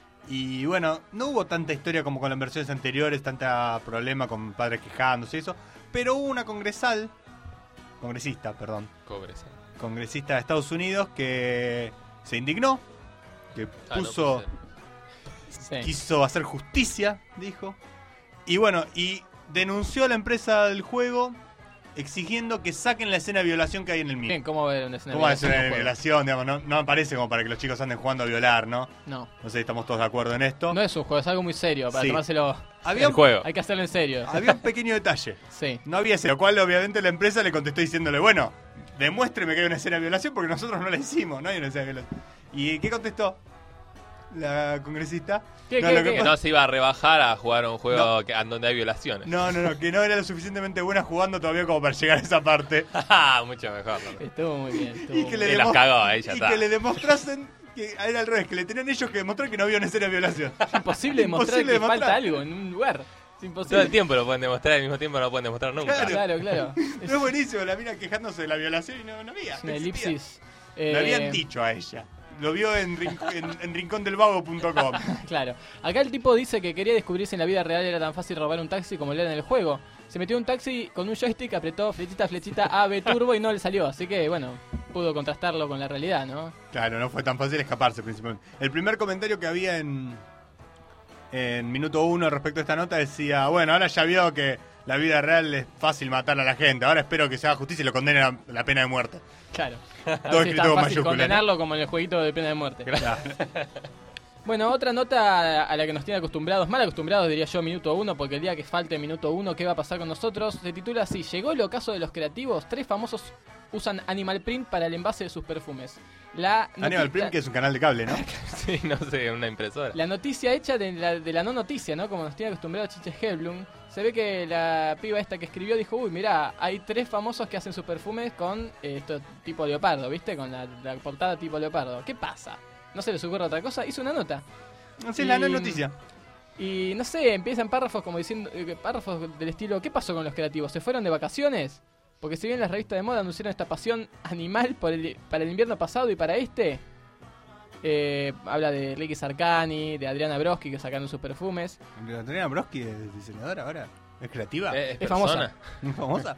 Y bueno, no hubo tanta historia como con las versiones anteriores, tanta problema con padres quejándose y eso. Pero hubo una congresal, congresista, perdón, Cobres. congresista de Estados Unidos que se indignó, que Ah, no, puso, pues, Sí. quiso hacer justicia, dijo. Y bueno, y denunció a la empresa del juego exigiendo que saquen la escena de violación que hay en el Bien, mismo. ¿cómo ver una escena ¿Cómo va a de ser una videojuego? violación? Digamos, no, no me parece como para que los chicos anden jugando a violar, ¿no? No, No sé si estamos todos de acuerdo en esto. no es un juego, es algo muy serio. Para Sí. tomárselo, Había, El un, juego. hay que hacerlo en serio. había un pequeño detalle. Sí. No había ese, lo cual obviamente la empresa le contestó diciéndole, bueno, demuéstreme que hay una escena de violación porque nosotros no la hicimos, no hay una escena de violación. ¿Y qué contestó la congresista? ¿Qué, No, qué, lo que qué? pasa- No se iba a rebajar a jugar un juego que- en donde hay violaciones. No, no, no, que no era lo suficientemente buena jugando todavía como para llegar a esa parte. Mucho mejor. ¿no? Estuvo muy bien. Estuvo Y muy que le, Y los demo- cagó, ahí ya y está. que le demostrasen que era al revés, que le tenían ellos que demostrar que no había una escena de violación. Imposible demostrar Imposible que demostrar. falta algo en un lugar. Es imposible. Todo el tiempo lo pueden demostrar, al mismo tiempo no lo pueden demostrar nunca. Claro. Claro, claro. Es, es buenísimo, la mina quejándose de la violación y no, no había. Es una no existía. elipsis. Le Eh, habían dicho a ella. Lo vio en, rinc- en, en rincondelvago punto com. Claro. Acá el tipo dice que quería descubrir si en la vida real era tan fácil robar un taxi como lo era en el juego. Se metió en un taxi con un joystick, apretó flechita, flechita, A, B, turbo y no le salió. Así que, bueno, pudo contrastarlo con la realidad, ¿no? Claro, no fue tan fácil escaparse principalmente. El primer comentario que había en, en minuto uno respecto a esta nota decía, bueno, ahora ya vio que la vida real es fácil matar a la gente, ahora espero que se haga justicia y lo condenen a la pena de muerte. Claro. Todo A ver si es escrito tan con fácil mayúscula, condenarlo como en el jueguito de pena de muerte. Claro. Bueno, otra nota a la que nos tiene acostumbrados, mal acostumbrados diría yo, minuto uno, porque el día que falte minuto uno, ¿qué va a pasar con nosotros? Se titula así, llegó el ocaso de los creativos, tres famosos usan Animal Print para el envase de sus perfumes. La Animal noti- Print, que es un canal de cable, ¿no? Sí, no sé, una impresora. La noticia hecha de la, de la no noticia, ¿no? Como nos tiene acostumbrado Chiche Helblum. Se ve que la piba esta que escribió dijo, uy, mirá, hay tres famosos que hacen sus perfumes con eh, esto tipo leopardo, ¿viste? Con la, la portada tipo leopardo. ¿Qué pasa? ¿No se les ocurre otra cosa? Hizo una nota. Sí, la no Y- noticia. Y no sé, empiezan párrafos como diciendo, eh, párrafos del estilo, ¿qué pasó con los creativos? ¿Se fueron de vacaciones? Porque si bien las revistas de moda anunciaron esta pasión animal por el- para el invierno pasado y para este, eh, habla de Ricky Sarkani, de Adriana Broski que sacaron sus perfumes. Adriana Broski es diseñadora ahora. ¿Es creativa? Eh, Es famosa. persona. ¿Es famosa?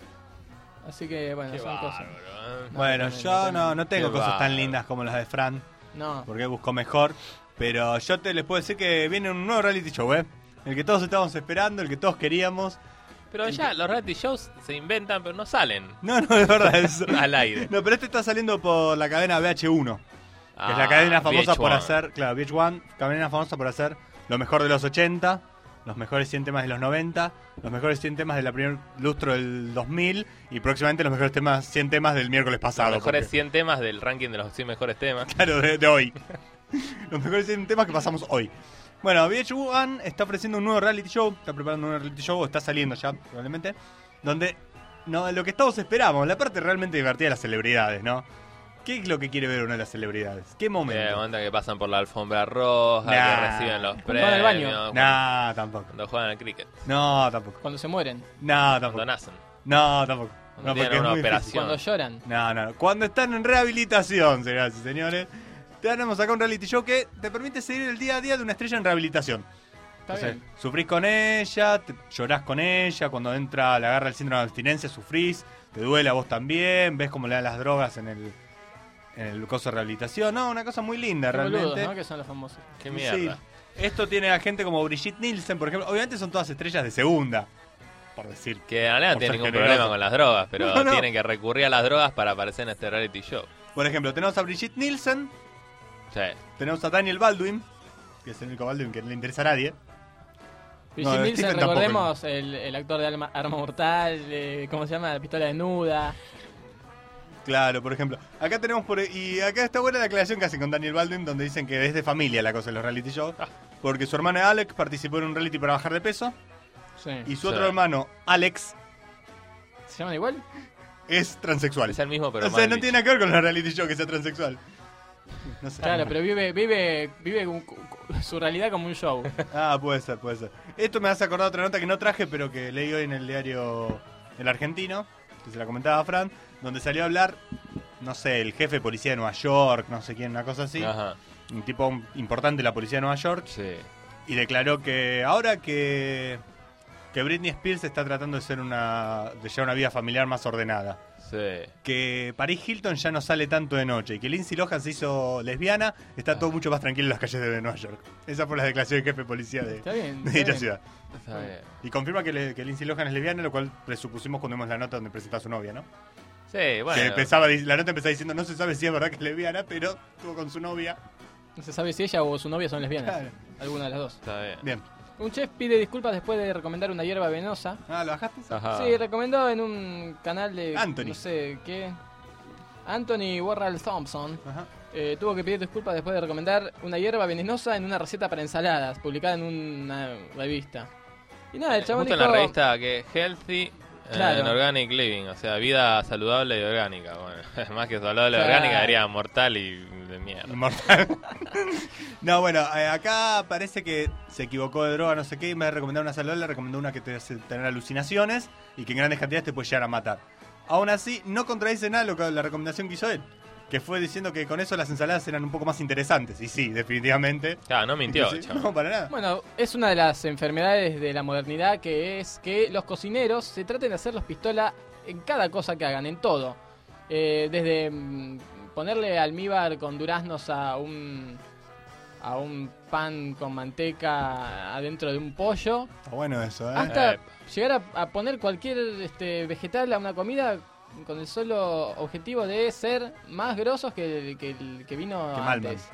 Así que bueno, Qué son cosas. bárbaro, ¿eh? No, Bueno, no, no, yo no, no, no tengo Qué cosas tan bárbaro. lindas como las de Fran, No, porque busco mejor. Pero yo te les puedo decir que viene un nuevo reality show, ¿eh? El que todos estábamos esperando, el que todos queríamos. Pero ya, los reality shows se inventan, pero no salen No, no, de verdad eso. al aire. No, pero este está saliendo por la cadena V H uno, que es la Ah, cadena famosa V H por uno. hacer, claro, V H uno, cadena famosa por hacer lo mejor de los ochenta, los mejores cien temas de los noventa, los mejores cien temas de la primer lustro del dos mil y próximamente los mejores temas, cien temas del miércoles pasado. Los mejores porque- cien temas del ranking de los cien mejores temas. Claro, de, de hoy. Los mejores cien temas que pasamos hoy. Bueno, V H uno está ofreciendo un nuevo reality show, está preparando un nuevo reality show, o está saliendo ya probablemente, donde no, lo que todos esperamos, la parte realmente divertida de las celebridades, ¿no? ¿Qué es lo que quiere ver una de las celebridades? ¿Qué Eh, momento? momento que pasan por la alfombra roja, Nah. que reciben los Cuando van al baño. premios. No, tampoco. Cuando juegan al cricket. No, tampoco. cuando se mueren, No, Cuando tampoco. nacen. No, tampoco. Cuando No, tienen porque es una muy operación. cuando lloran. No, no, no. Cuando están en rehabilitación, señoras y señores. Te damos acá un reality show que te permite seguir el día a día de una estrella en rehabilitación. Está Entonces, bien. sufrís con ella, te, llorás con ella, cuando entra, le agarra el síndrome de abstinencia, sufrís, te duele a vos también, ves cómo le dan las drogas en el, en el coso de rehabilitación. No, una cosa muy linda Qué realmente. boludos, ¿no? Que son los famosos. Qué Sí. mierda. Esto tiene a gente como Brigitte Nielsen, por ejemplo. Obviamente son todas estrellas de segunda, por decir. Que en realidad no Por tienen ser ningún generoso. problema con las drogas, pero No, no. tienen que recurrir a las drogas para aparecer en este reality show. Por ejemplo, tenemos a Brigitte Nielsen, Sí. tenemos a Daniel Baldwin, que es el único Baldwin que no le interesa a nadie. Brigitte No, Nielsen, Stephen tampoco. recordemos, el, el actor de Alma- Arma Mortal, eh, ¿cómo se llama? La pistola desnuda. Claro, por ejemplo. Acá tenemos por y acá está buena la aclaración que hacen con Daniel Baldwin, donde dicen que es de familia la cosa de los reality shows. Porque su hermano Alex participó en un reality para bajar de peso. Sí. Y su Sí. otro hermano, Alex, ¿Se llaman igual? es transexual. Es el mismo, pero O sea, mal no bicho. tiene nada que ver con los reality shows que sea transexual. No sé. Claro, pero vive vive vive un- su realidad como un show. Ah, puede ser, puede ser. Esto me hace acordar otra nota que no traje, pero que leí hoy en el diario El Argentino, que se la comentaba a Fran, donde salió a hablar, no sé, el jefe de policía de Nueva York, no sé quién, una cosa así. Ajá. Un tipo importante de la policía de Nueva York. Sí. Y declaró que ahora que, que Britney Spears está tratando de ser una de llevar una vida familiar más ordenada, Sí. que Paris Hilton ya no sale tanto de noche y que Lindsay Lohan se hizo lesbiana, está todo mucho más tranquilo en las calles de Nueva York. Esa fue la declaración del jefe de policía de, Está bien. de está dicha bien. ciudad. Está bien. Y confirma que, le- que Lindsay Lohan es lesbiana, lo cual presupusimos cuando vimos la nota donde presenta a su novia, ¿no? Sí, bueno. Que empezaba, la nota empezaba diciendo, no se sabe si es verdad que es lesbiana, pero estuvo con su novia. No se sabe si ella o su novia son lesbianas. Claro. Alguna de las dos. Está bien. Bien. Un chef pide disculpas después de recomendar una hierba venenosa. Ah, ¿lo bajaste? Ajá. Sí, recomendó en un canal de... Anthony. No sé qué. Anthony Warrell Thompson. Ajá. Eh, tuvo que pedir disculpas después de recomendar una hierba venenosa en una receta para ensaladas, publicada en una revista. Y nada, el chabón Justo dijo... en la revista que Healthy Claro. En Organic Living, o sea, vida saludable y orgánica. Bueno, más que saludable y Claro. orgánica, diría mortal y de mierda. Inmortal. No, bueno, eh, acá parece que se equivocó de droga, no sé qué, y me ha recomendado una saludable, le recomendó una que te hace tener alucinaciones y que en grandes cantidades te puede llegar a matar. Aún así, no contradice nada lo que, la recomendación que hizo él, que fue diciendo que con eso las ensaladas eran un poco más interesantes. Y sí, definitivamente. Claro, no mintió, Sí, chaval. no, para nada. Bueno, es una de las enfermedades de la modernidad, que es que los cocineros se traten de hacer los pistola en cada cosa que hagan, en todo. Eh, desde mm, ponerle almíbar con duraznos a un a un pan con manteca adentro de un pollo, Está bueno eso, ¿eh? hasta Eh. llegar a, a poner cualquier este, vegetal a una comida con el solo objetivo de ser más grosos que el que, el que vino Que Malman. antes.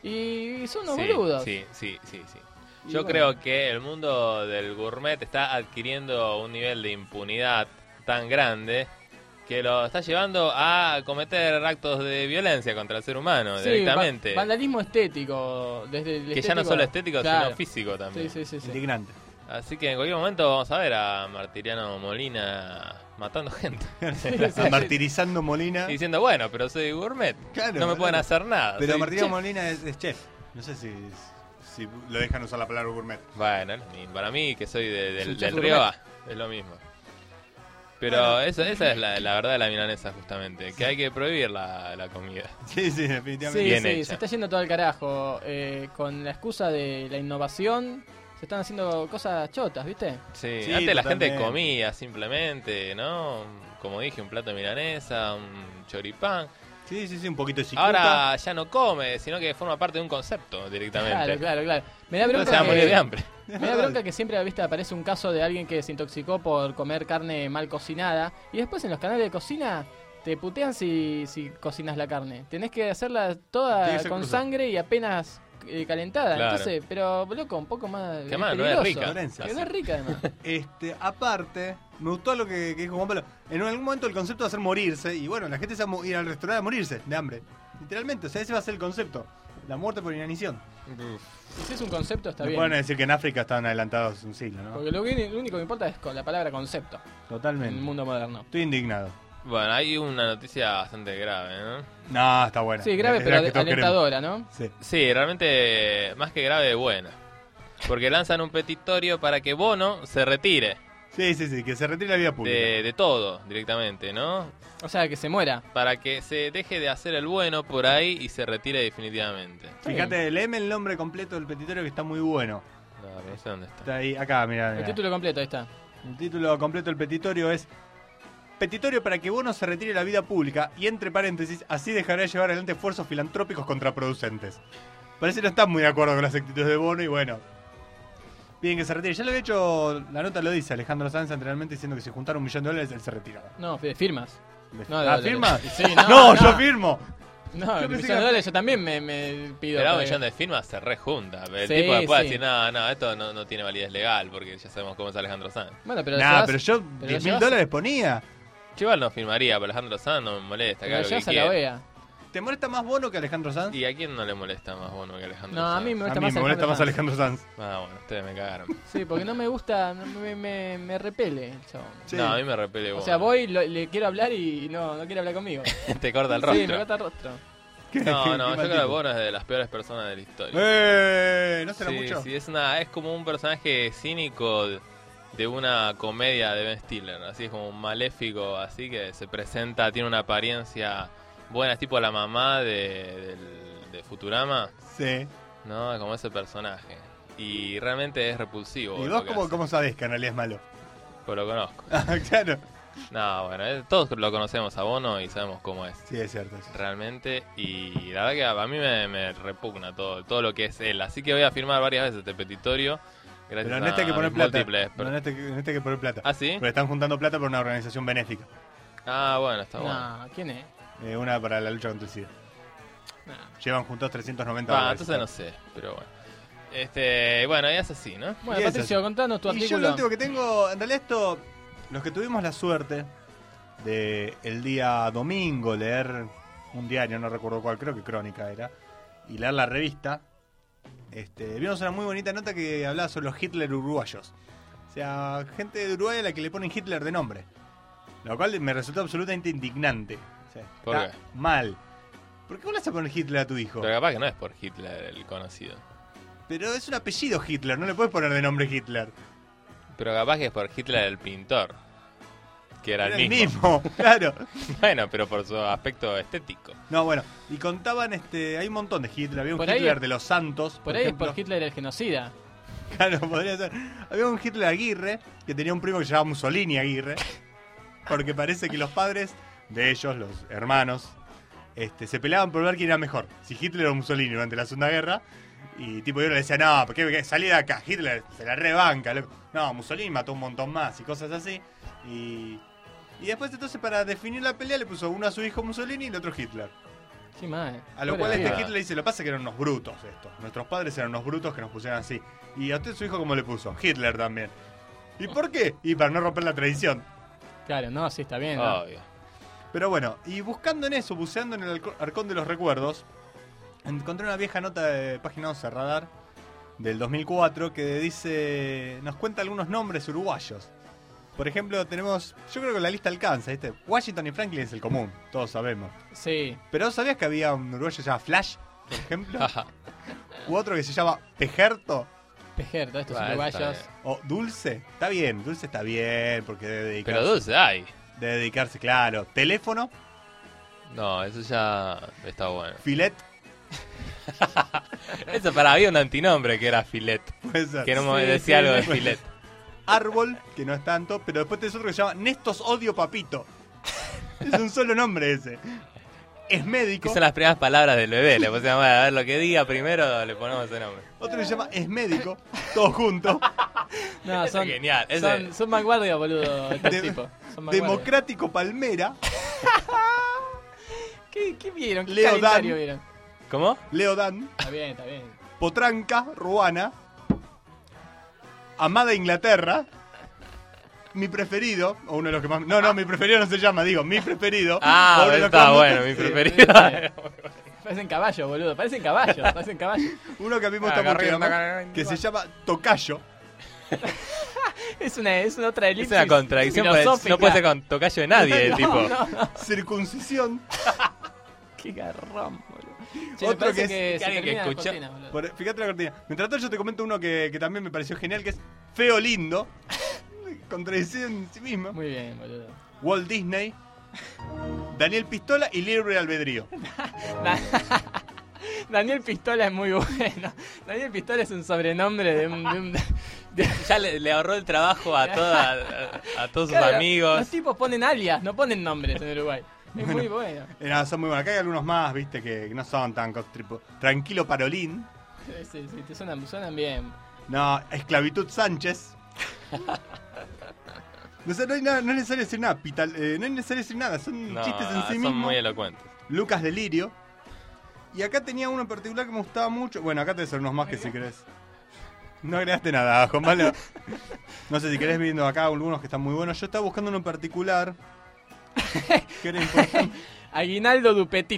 Y son unos Sí, boludos. sí, sí, sí, sí. Y Yo bueno. creo que el mundo del gourmet está adquiriendo un nivel de impunidad tan grande que lo está llevando a cometer actos de violencia contra el ser humano Sí, directamente. va- vandalismo estético, desde el Que ya no estético- solo estético, Claro. sino físico también. Sí, sí, sí, sí. Indignante. Así que en cualquier momento vamos a ver a Martiriano Molina matando gente. A martirizando Molina. Y diciendo, bueno, pero soy gourmet. Claro, no me pueden claro. hacer nada. Pero soy Martín chef. Molina es, es chef. No sé si, si lo dejan usar la palabra gourmet. Bueno, es lo mismo. Para mí, que soy de- Es un del, chef del Río gourmet. A, es lo mismo. Pero Bueno. eso, esa es la, la verdad de la milanesa, justamente. Que hay que prohibir la, la comida. Sí, sí, Sí, definitivamente. Bien sí, hecha. se está yendo todo al carajo. Eh, con la excusa de la innovación, se están haciendo cosas chotas, ¿viste? Sí, Sí, antes la gente totalmente. comía simplemente, ¿no? Como dije, un plato de milanesa, un choripán. Sí, sí, sí, un poquito de cicuta. Ahora ya no come, sino que forma parte de un concepto directamente. Claro, claro, claro. Me da Entonces bronca se va a morir que, de hambre. me da bronca que siempre ¿viste? Aparece un caso de alguien que se intoxicó por comer carne mal cocinada y después en los canales de cocina te putean si, si cocinas la carne. Tenés que hacerla Tiene toda que ser con cruda. sangre y apenas eh, calentada. Claro. Entonces, pero loco, un poco más. Que más, no es peligroso. rica. Florencia. Que no es rica además. Este, aparte, me gustó lo que, que dijo Juan Pablo. En algún momento el concepto va a ser morirse. Y bueno, la gente se va a mo- ir al restaurante a morirse de hambre. Literalmente, o sea, ese va a ser el concepto. La muerte por inanición. Si es un concepto está Me bien. pueden decir que en África estaban adelantados un siglo, ¿no? Porque lo, que- lo único que importa es con la palabra concepto en Totalmente. el mundo moderno. Estoy indignado. Bueno, hay una noticia bastante grave, ¿no? No, está buena. Sí, grave, Es pero la que todos queremos. alentadora, ¿no? Sí. Sí, realmente más que grave, buena. Porque lanzan un petitorio para que Bono se retire sí, sí, sí, que se retire la vida pública. de, de todo directamente, ¿no? O sea, que se muera. Para que se deje de hacer el bueno por ahí y se retire definitivamente. Fíjate, léeme el nombre completo del petitorio que está muy bueno. No, no sé dónde está. Está ahí, acá, mira. El título completo, ahí está. El título completo del petitorio es Petitorio para que Bono se retire de la vida pública y entre paréntesis, así dejará de llevar adelante esfuerzos filantrópicos contraproducentes. Parece que no están muy de acuerdo con las actitudes de Bono y bueno. Piden que se retire. Ya lo había hecho, la nota lo dice Alejandro Sanz anteriormente diciendo que si juntara un millón de dólares él se retiraba. No, de firmas. No, de ¿Ah, dólares. firma? Sí, no, no, no. yo firmo. No, Yo el pensé millón que- de dólares yo también me, me pido. Pero un para- millón de firmas se rejunta. El Sí, tipo después sí. decir, no, no, esto no, no tiene validez legal porque ya sabemos cómo es Alejandro Sanz. Bueno, pero Nah, llevas- pero yo pero diez mil llevas- dólares ponía. Yo igual no firmaría, pero Alejandro Sanz no me molesta, pero que haga lo que llevas a la O quiera. E A. ¿Te molesta más Bono que Alejandro Sanz? ¿Y a quién no le molesta más Bono que Alejandro No, a Sanz? mí me A molesta mí más me molesta más Alejandro Alejandro Sanz. Ah, bueno, ustedes me cagaron. Sí, porque no me gusta, no, me, me, me repele el chabón. Sí. No, a mí me repele O Bono. sea, voy, lo- le quiero hablar y no, no quiere hablar conmigo. Te corta el rostro. Sí, me corta el rostro. ¿Qué- No, qué- no, qué yo mal creo que tipo? Bono es de las peores personas de la historia. ¡Eh! ¿No será sí, mucho? sí, es, una, es como un personaje cínico de, de una comedia de Ben Stiller. Así es como un maléfico, así que se presenta, tiene una apariencia buena, es tipo la mamá de, del- de Futurama, Sí. ¿no? Como ese personaje. Y realmente es repulsivo. ¿Y lo vos que cómo, hace, cómo sabés que en realidad es malo? pues lo conozco. Ah, claro. No, bueno, eh, todos lo conocemos a Bono y sabemos cómo es. Sí, es cierto. sí. Realmente, y la verdad que a, a mí me, me repugna todo, todo lo que es él. Así que voy a firmar varias veces este petitorio. Gracias Pero en este hay que a poner mis plata. múltiples No, en, este, en este hay que poner plata. ¿Ah, sí? Porque están juntando plata para una organización benéfica. Ah, bueno, está bueno. No, ¿quién es? Eh, una para la lucha contra el SIDA. No. Llevan juntos trescientos noventa Ah, dólares. entonces no sé, pero bueno. Este, bueno, y es así, ¿no? Bueno, Y es Patricio, así. contanos tu Y yo artículo. lo último que tengo, en realidad esto, los que tuvimos la suerte de el día domingo leer un diario, no recuerdo cuál, creo que Crónica era, y leer la revista, este, vimos una muy bonita nota que hablaba sobre los Hitler uruguayos. O sea, gente de Uruguay a la que le ponen Hitler de nombre. Lo cual me resultó absolutamente indignante. O sea, ¿Por está qué? mal. ¿Por qué vas a poner Hitler a tu hijo? Pero capaz que no es por Hitler el conocido. Pero es un apellido Hitler, no le puedes poner de nombre Hitler. Pero capaz que es por Hitler el pintor. Que era, Era el mismo. mismo, claro. Bueno, pero por su aspecto estético. No, bueno, y contaban, este, hay un montón de Hitler. Había un Por ahí- Hitler de los Santos. Por ahí es ejemplo. por Hitler el genocida. Claro, podría ser. Había un Hitler Aguirre que tenía un primo que se llamaba Mussolini Aguirre. Porque parece que los padres de ellos, los hermanos, este, se peleaban por ver quién era mejor. Si Hitler o Mussolini durante la Segunda Guerra. Y tipo, yo le decía, no, ¿por qué salí de acá? Hitler se la rebanca. Loco. No, Mussolini mató un montón más y cosas así. Y, y después entonces para definir la pelea le puso uno a su hijo Mussolini y el otro Hitler. Qué mal. A lo Pobre cual este piba. Hitler dice, lo que pasa es que eran unos brutos estos. Nuestros padres eran unos brutos que nos pusieron así. ¿Y a usted su hijo cómo le puso? Hitler también. ¿Y por qué? Y para no romper la tradición. Claro, no, sí, está bien. ¿no? Obvio. Pero bueno, y buscando en eso, buceando en el arco- arcón de los recuerdos, encontré una vieja nota de Página once Radar del dos mil cuatro que dice, nos cuenta algunos nombres uruguayos. Por ejemplo, tenemos, yo creo que la lista alcanza, ¿viste? Washington y Franklin es el común, todos sabemos. Sí. Pero ¿sabías que había un uruguayo que se llama Flash, por ejemplo? U otro que se llama Pejerto Pejerto, estos Bueno, está uruguayos. bien. o Dulce. Está bien, Dulce está bien porque debe dedicarse. Pero dulce hay. Debe dedicarse, claro. Teléfono, No, eso ya está bueno. Filet, Eso para había un antinombre que era Filet. puede ser. Que no me Sí, decía sí, algo de sí. Filet. Árbol, que no es tanto, pero después tenés otro que se llama Nestos Odio Papito. Es un solo nombre ese. Es médico. Que son las primeras palabras del bebé. Le pusimos, bueno, a ver lo que diga primero, le ponemos ese nombre. Otro que se llama Es médico. Todos juntos. No, Ese son, es genial. Ese- son, son vanguardia, boludo, este De- tipo. Son vanguardia. Democrático Palmera. ¿Qué, ¿Qué vieron? ¿Qué Leo calendario Dan. vieron? ¿Cómo? Leodan. Está bien, está bien. Potranca, Ruana. Amada Inglaterra. Mi preferido, o uno de los que más... No, no, mi preferido no se llama, digo, mi preferido. Ah, O uno de los que está más- bueno, mi sí. preferido. Parecen caballos, boludo. Parecen caballos, parecen caballos. Uno que a mí me Ah, gusta mucho, corriendo, que, corriendo. que se llama Tocayo. Es una, es una otra Es elipsis una contradicción, porque filosófica. no puede ser con tocayo de nadie, el No, tipo. no, no. Circuncisión. Qué garrón, boludo. Che, Otro me parece que es- que, que se alguien que termina la escuchó- cortina, boludo. Por- fíjate la cortina. Mientras tanto yo te comento uno que, que también me pareció genial, que es Feo Lindo. Contradicción en sí misma. Muy bien, boludo. Walt Disney. Daniel Pistola y Libre Albedrío. Da- Daniel Pistola es muy bueno. Daniel Pistola es un sobrenombre de un... de un- de- Ya le, le ahorró el trabajo a, toda, a, a todos sus Claro, amigos. Los tipos ponen alias, no ponen nombres en Uruguay. Es muy bueno. Eh, nada, son muy buenos. Acá hay algunos más, viste, que, que no son tan cos- tipo, Tranquilo Parolín. Sí, sí, te suenan, suenan bien. No, Esclavitud Sánchez. No, sé, no, hay nada, no es necesario decir nada. Pital- eh, no es necesario decir nada, son No, chistes en sí son mismos. muy elocuentes. Lucas Delirio. Y acá tenía uno en particular que me gustaba mucho. Bueno, acá te hacer unos más que si querés. No agregaste nada, Juan Pablo. No sé si querés viendo acá algunos que están muy buenos. Yo estaba buscando uno en particular. Que era importante. Aguinaldo Dupetit.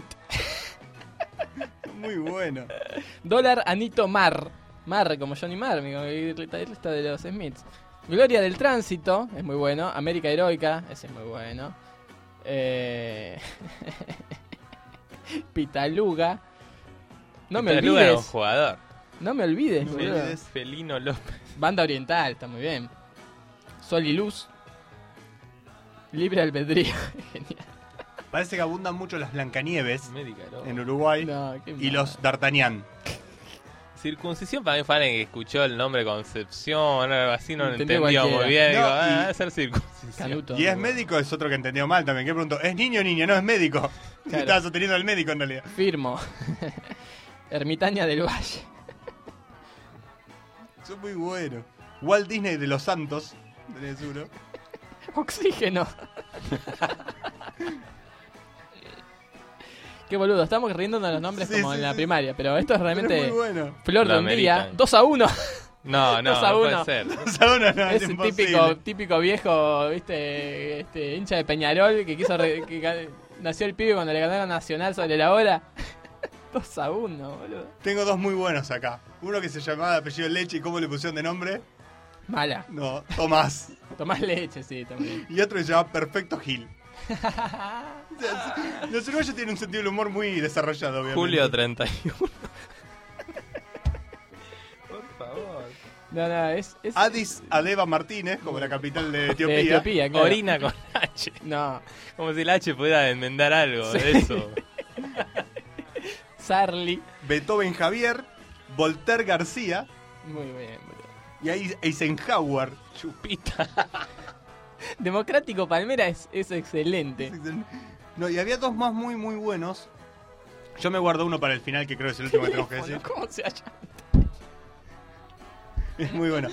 Muy bueno. Dólar Anito Mar. Mar, como Johnny Marr, mi guitarrista de los Smiths. Gloria del Tránsito, es muy bueno. América Heroica, ese es muy bueno. Eh... Pitaluga. No me Pitaluga era un olvides. jugador. No me olvides, No me boludo. olvides. Felino López. Banda Oriental, está muy bien. Sol y Luz. Libre Albedrío. Genial. Parece que abundan mucho las Blancanieves América Heroica. en Uruguay. No, qué Y mal. los D'Artagnan. Circuncisión para mí fue alguien que escuchó el nombre Concepción, algo así, no lo Entendió entendió muy cualquiera. bien. No, Digo, y- ah, debe ser circuncisión. Canuto. Y es médico, es otro que entendió mal también. ¿Qué preguntó? ¿Es niño o niña? No, es médico. Claro. Estaba sosteniendo al médico en realidad. Firmo. Ermitaña del Valle. Son muy buenos. Walt Disney de los Santos. Tenés uno. Oxígeno. Qué boludo, estamos riéndonos de los nombres Sí, como sí, en la sí. primaria, pero esto es Pero realmente es muy bueno. flor de Lo un día. ameritan. dos a uno. No, no, Dos a no uno. puede ser. O sea, uno no, es Es un imposible. típico, típico viejo, viste, este, hincha de Peñarol que quiso re- que ga- nació el pibe cuando le ganaron Nacional sobre la hora. dos a uno, boludo. Tengo dos muy buenos acá. Uno que se llamaba de apellido Leche y cómo le pusieron de nombre. Mala. No, Tomás. Tomás leche, sí, también. Y otro que se llama Perfecto Gil. Los uruguayos tienen un sentido del humor muy desarrollado, obviamente. Julio treinta y uno. Por favor. No, no, es... es Addis Abeba Martínez, como la capital de Etiopía. de Etiopía, claro. Orina con H. No. Como si el H pudiera enmendar algo de eso. Sarli. Beethoven Javier, Voltaire García Muy bien, muy bien. y ahí Eisenhower. Chupita. Democrático Palmera es, es excelente. No, y había dos más muy, muy buenos. Yo me guardo uno para el final, que creo que es el último que tenemos que decir. ¿Cómo se llama? Es muy bueno.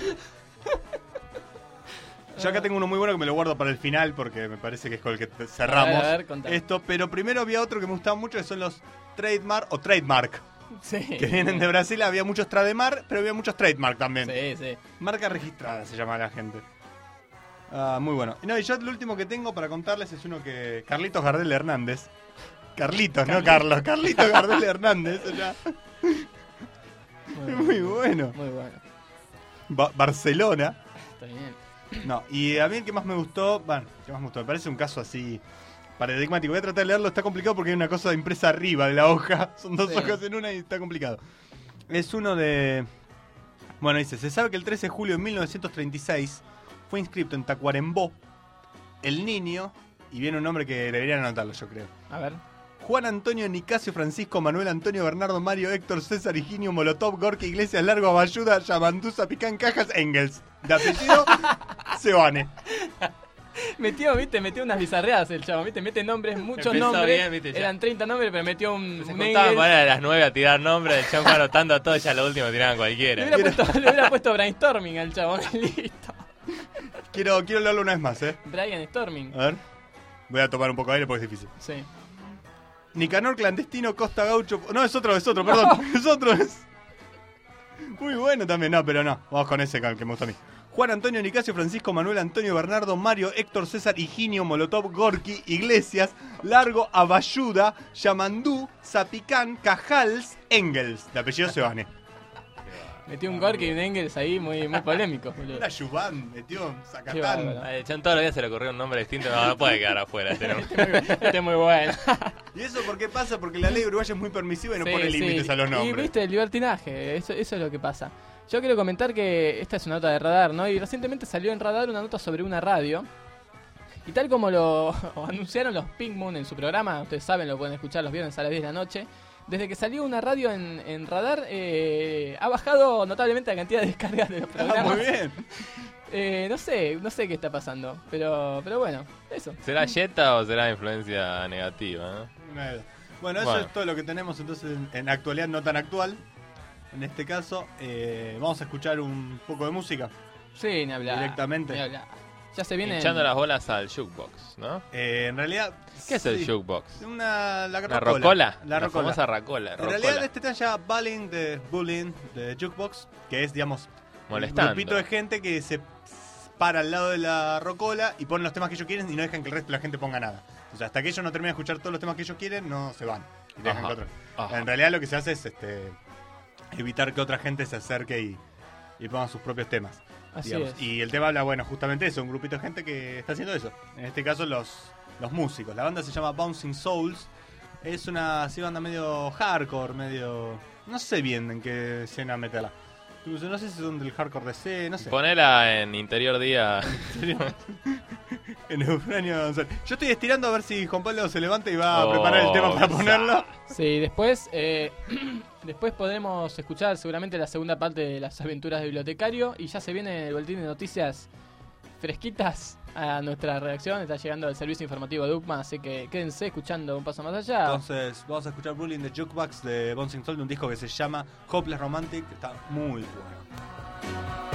Yo acá tengo uno muy bueno que me lo guardo para el final porque me parece que es con el que te- cerramos A ver, a ver, contame. esto. Pero primero había otro que me gustaba mucho que son los trademark o trademark. Sí. Que vienen de Brasil, había muchos trademark, pero había muchos trademark también. Sí, sí. Marca registrada se llama la gente. Ah, muy bueno. Y no, y yo lo último que tengo para contarles es uno que... Carlitos Gardel Hernández. Carlitos, no Carlos. Carlitos Gardel Hernández. O sea, es muy bueno. Muy bueno. Ba- Barcelona. Está bien. No, y a mí el que más me gustó... Bueno, el que más me gustó. Me parece un caso así... paradigmático. Voy a tratar de leerlo. Está complicado porque hay una cosa impresa arriba de la hoja. Son dos Sí. hojas en una y está complicado. Es uno de... Bueno, dice... Se sabe que el trece de julio de mil novecientos treinta y seis... fue inscrito en Tacuarembó el niño, y viene un nombre que deberían anotarlo, yo creo. A ver. Juan Antonio Nicasio Francisco Manuel Antonio Bernardo Mario Héctor César Higinio Molotov Gorka Iglesias Largo Abayuda Yamandú Zapicán Cajas Engels. De apellido Sebane. Metió, viste, metió unas bizarreadas el chavo, viste, mete nombres, muchos Empezó nombres. bien, viste, ya. Eran treinta nombres, pero metió un, Se un juntaban Engels. para a las nueve a tirar nombres. El chabón fue anotando a todos, ya lo último tiraban Le cualquiera. hubiera, puesto, le hubiera puesto brainstorming al chabón, listo. Quiero, quiero leerlo una vez más, ¿eh? Brian Storming. A ver. Voy a tomar un poco de aire porque es difícil. Sí. Nicanor Clandestino Costa Gaucho. No, es otro, es otro, perdón. Es otro, es. Muy bueno también, no, pero no. Vamos con ese que me gusta a mí. Juan Antonio Nicasio Francisco Manuel Antonio Bernardo Mario Héctor César Higinio Molotov Gorki Iglesias Largo Abayuda Yamandú Zapicán Cajals Engels. De apellido Sebane. Metió un Gorky y un Engels ahí muy, muy polémicos, boludo. Una Yuban, metió un Qué Zacatán. bárbaro. Al chabón todos los días se le ocurrió un nombre distinto. No, no puede quedar afuera. Este nombre. Este es muy bueno. ¿Y eso por qué pasa? Porque la ley uruguaya es muy permisiva y no Sí, pone sí. límites a los Y nombres. viste, el libertinaje, eso, eso es lo que pasa. Yo quiero comentar que esta es una nota de Radar, ¿no? Y recientemente salió en Radar una nota sobre una radio. Y tal como lo anunciaron los Pink Moon en su programa, ustedes saben, lo pueden escuchar los viernes a las diez de la noche. Desde que salió una radio en, en Radar, eh, ha bajado notablemente la cantidad de descargas de los Ah, programas. muy bien. Eh, no sé, no sé qué está pasando, pero, pero bueno, eso. ¿Será Jetta o será influencia negativa? ¿no? Nada. Bueno, eso Bueno. es todo lo que tenemos entonces en, en actualidad no tan actual. En este caso, eh, vamos a escuchar un poco de música. Sí, ni hablar. Directamente. Ni hablar. Ya se viene. Hinchando las bolas al jukebox, ¿no? Eh, en realidad... ¿Qué es el sí, jukebox? Una, la ¿La rocola. rocola? La rocola. famosa rocola. En rocola. realidad este está ya bullying de, bullying de Jukebox, que es, digamos, Molestando. un grupito de gente que se para al lado de la rocola y ponen los temas que ellos quieren y no dejan que el resto de la gente ponga nada. O sea, hasta que ellos no terminen de escuchar todos los temas que ellos quieren, no se van. Y dejan Ajá. que otros. Ajá. En realidad lo que se hace es este evitar que otra gente se acerque y, y ponga sus propios temas. Así digamos. es. Y el tema habla, bueno, justamente eso, un grupito de gente que está haciendo eso. En este caso los, los músicos. La banda se llama Bouncing Souls. Es una así banda medio hardcore, medio... No sé bien en qué escena meterla. Incluso no sé si son del hardcore D C, no sé. Ponela en interior día. En Eufranio González. Yo estoy estirando a ver si Juan Pablo se levanta y va a Oh, preparar el tema para sa- ponerlo. Sí, después, eh, después podremos escuchar seguramente la segunda parte de las aventuras de bibliotecario. Y ya se viene el boletín de noticias fresquitas a nuestra redacción. Está llegando el servicio informativo de U C M A, así que quédense escuchando un paso más allá. Entonces vamos a escuchar Bullying the Jukebox de Bouncing Souls, de un disco que se llama Hopeless Romantic, que está muy bueno.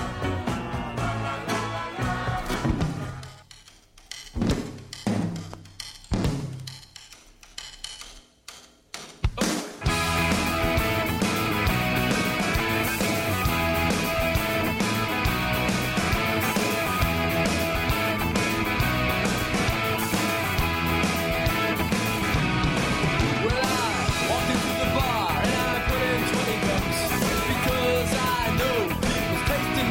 Walked into the bar and I put in twenty bucks because I know people's taste in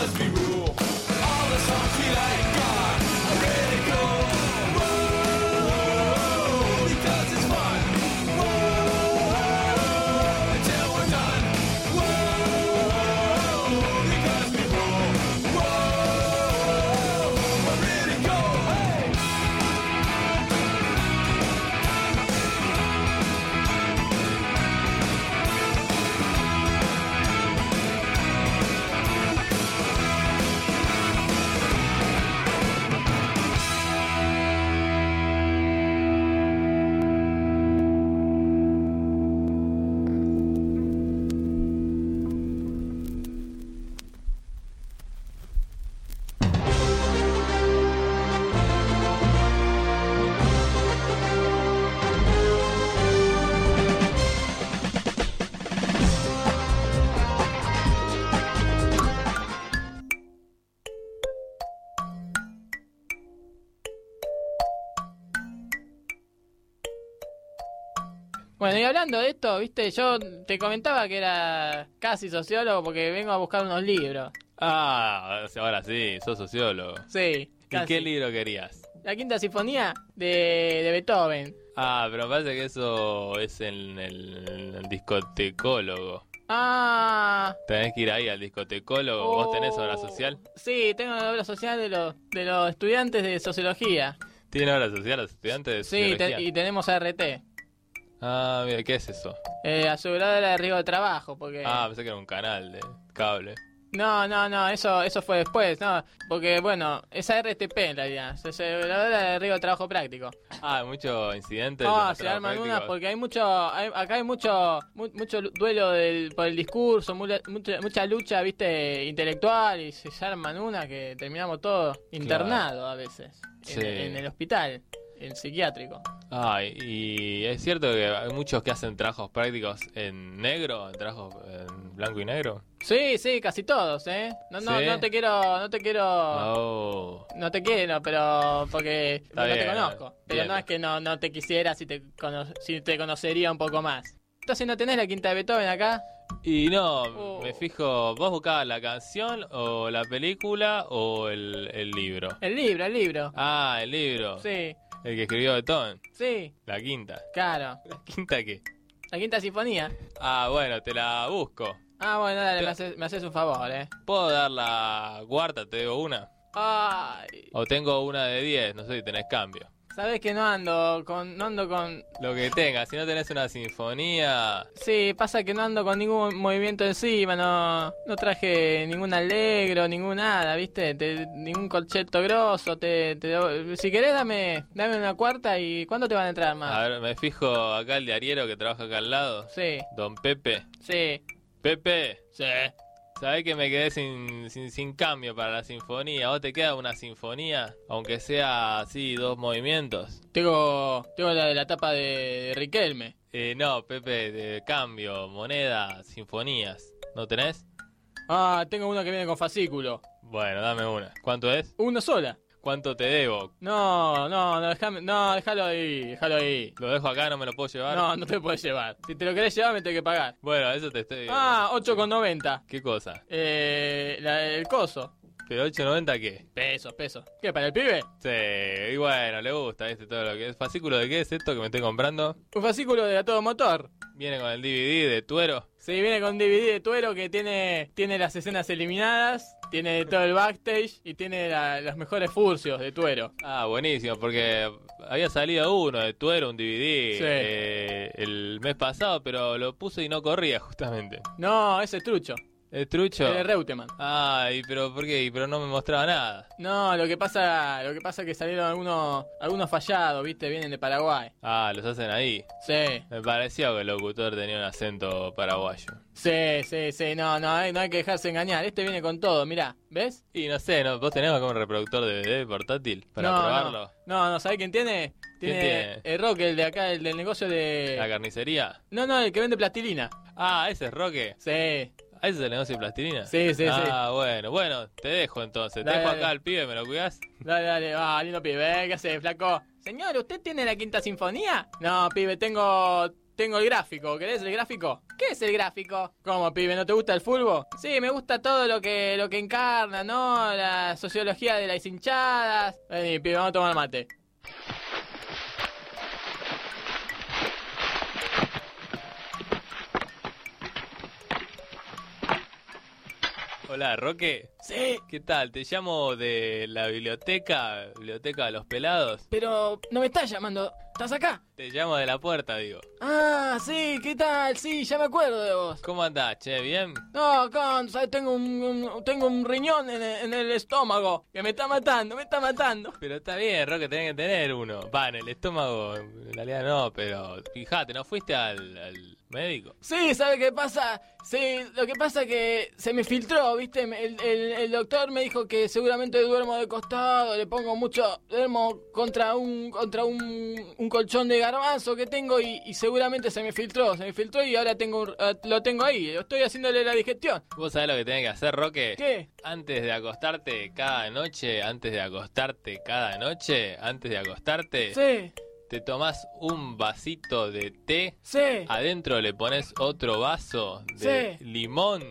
because we rule. All the songs we like gone already go. Whoa, because it's fun. Whoa, until we're done. Whoa, because we rule. Whoa, already go. Hey. Bueno, y hablando de esto, viste, yo te comentaba que era casi sociólogo porque vengo a buscar unos libros. Ah, ahora sí, sos sociólogo. Sí, ¿Y casi. qué libro querías? La Quinta Sinfonía de, de Beethoven. Ah, pero me parece que eso es en el, en el discotecólogo. Ah, Tenés que ir ahí al discotecólogo. Oh. ¿Vos tenés obra social? sí, tengo la obra social de los, de los estudiantes de sociología. ¿Tienen obra social los estudiantes de Sí, te- sociología? y tenemos A R T, Ah, mira, ¿qué es eso? eh, aseguradora de riesgo de trabajo, porque... Ah, pensé que era un canal de cable. No, no, no, eso eso fue después, no, porque bueno, es A R T P en realidad, es aseguradora de riesgo de trabajo práctico. Ah, muchos incidentes. No, de se trabajos arman unas prácticos. porque hay mucho, hay- acá hay mucho mu- mucho duelo del, por el discurso, mula- mucha, mucha lucha, viste, intelectual, y se arman una que terminamos todos internados a veces, en, Sí. en el hospital, en psiquiátrico. Ah, y, y es cierto que hay muchos que hacen trabajos prácticos en negro, en trabajos en blanco y negro. Sí, sí, casi todos, ¿eh? No, no, ¿Sí? no te quiero, no te quiero... Oh. No te quiero, pero porque Está no te bien, conozco. Pero bien. no es que no, no te quisiera si te, cono- si te conocería un poco más. Entonces, ¿no tenés la Quinta de Beethoven acá? Y no, Oh. me fijo, ¿vos buscabas la canción o la película o el, el libro? El libro, el libro. Ah, el libro. Sí, El que escribió Beethoven. sí, La quinta. claro. ¿La quinta qué? La Quinta Sinfonía. Ah, bueno, te la busco. Ah, bueno, dale, Te- me haces, me haces un favor, ¿eh? ¿Puedo dar la cuarta? ¿Te debo una? Ay, O tengo una de diez, no sé si tenés cambio. sabes que no ando con, no ando con... Lo que tengas, si no tenés una sinfonía... Sí, pasa que no ando con ningún movimiento encima, no, no traje ningún alegro, ningún nada, ¿viste? Te- ningún colcheto grosso, te, te- si querés dame, dame una cuarta y ¿cuándo te van a entrar más? A ver, me fijo acá el diariero que trabaja acá al lado. Sí, Don Pepe. sí, Pepe, sí. ¿sabés que me quedé sin, sin, sin cambio para la sinfonía? ¿Vos te queda una sinfonía? Aunque sea así, dos movimientos. Tengo, tengo la de la tapa de, de Riquelme. Eh, no, Pepe, de cambio, moneda, sinfonías. ¿No tenés? Ah, tengo una que viene con fascículo. Bueno, dame una. ¿Cuánto es? Una sola. ¿Cuánto te debo? No, no, no, déjame, no, déjalo ahí, déjalo ahí. ¿Lo dejo acá? ¿No me lo puedo llevar? No, no te puedes llevar. Si te lo querés llevar me tenés que pagar. Bueno, eso te estoy... Ah, ocho con noventa. ¿Qué cosa? Eh, la, el coso. ¿Pero ocho noventa qué? Pesos, pesos. ¿Qué, para el pibe? Sí, y bueno, le gusta este todo lo que es. ¿Fascículo de qué es esto que me estoy comprando? Un fascículo de A Todo Motor. Viene con el D V D de Tuero. Sí, viene con D V D de Tuero que tiene, tiene las escenas eliminadas, tiene todo el backstage y tiene la- los mejores furcios de Tuero. Ah, buenísimo, porque había salido uno de Tuero, un D V D, Sí. eh, el mes pasado, pero lo puse y no corría justamente. No, ese es trucho. ¿Es trucho? El de Reutemann. Ay, pero ¿por qué? Pero no me mostraba nada. No, lo que pasa, lo que pasa es que salieron algunos, algunos fallados, viste, vienen de Paraguay. Ah, los hacen ahí. Sí, Me parecía que el locutor tenía un acento paraguayo. sí, sí, sí, no, no hay, no hay que dejarse engañar. Este viene con todo, mirá, ¿ves? Y no sé, ¿no? ¿Vos tenés acá un reproductor de D V D portátil para no, probarlo? No, no, no, ¿sabés quién tiene? Tiene, tiene? el Roque, el de acá, el del negocio de... ¿La carnicería? No, no, el que vende plastilina. Ah, ese es Roque. Sí, ¿Ah, ese es el negocio de plastilina? sí, sí, sí. Ah, bueno, bueno, te dejo entonces. Te Dale, dejo dale. acá al pibe, ¿me lo cuidás? Dale, dale, ah, lindo pibe, ¿eh? ¿Qué hace, flaco? Señor, ¿usted tiene la Quinta Sinfonía? No, pibe, tengo tengo el gráfico. ¿Querés el gráfico? ¿Qué es el gráfico? ¿Cómo, pibe? ¿No te gusta el fútbol? Sí, me gusta todo lo que lo que encarna, ¿no? La sociología de las hinchadas. Vení, pibe, vamos a tomar mate. Hola, Roque. Sí. ¿Qué tal? Te llamo de la biblioteca, biblioteca de los pelados. Pero no me estás llamando. ¿Estás acá? Te llamo de la puerta, digo. Ah, sí, ¿qué tal? Sí, ya me acuerdo de vos. ¿Cómo andás, che? ¿Bien? No, acá, ¿sabes? Tengo un, un- tengo un riñón en el, en el estómago que me está matando, me está matando. Pero está bien, Roque, tenés que tener uno. Va, en el estómago, en realidad no, pero fíjate, ¿no fuiste al, al médico? Sí, ¿sabe qué pasa? Sí, lo que pasa es que se me filtró, ¿viste? Me- El, el- el doctor me dijo que seguramente duermo de costado, le pongo mucho, duermo contra un contra un, un colchón de garbanzo que tengo y, y seguramente se me filtró, se me filtró y ahora tengo un- eh, lo tengo ahí, estoy haciéndole la digestión. ¿Vos sabés lo que tenés que hacer, Roque? ¿Qué? Antes de acostarte cada noche, antes de acostarte cada noche, antes de acostarte, Sí, te tomás un vasito de té, sí, adentro le pones otro vaso de Sí. limón,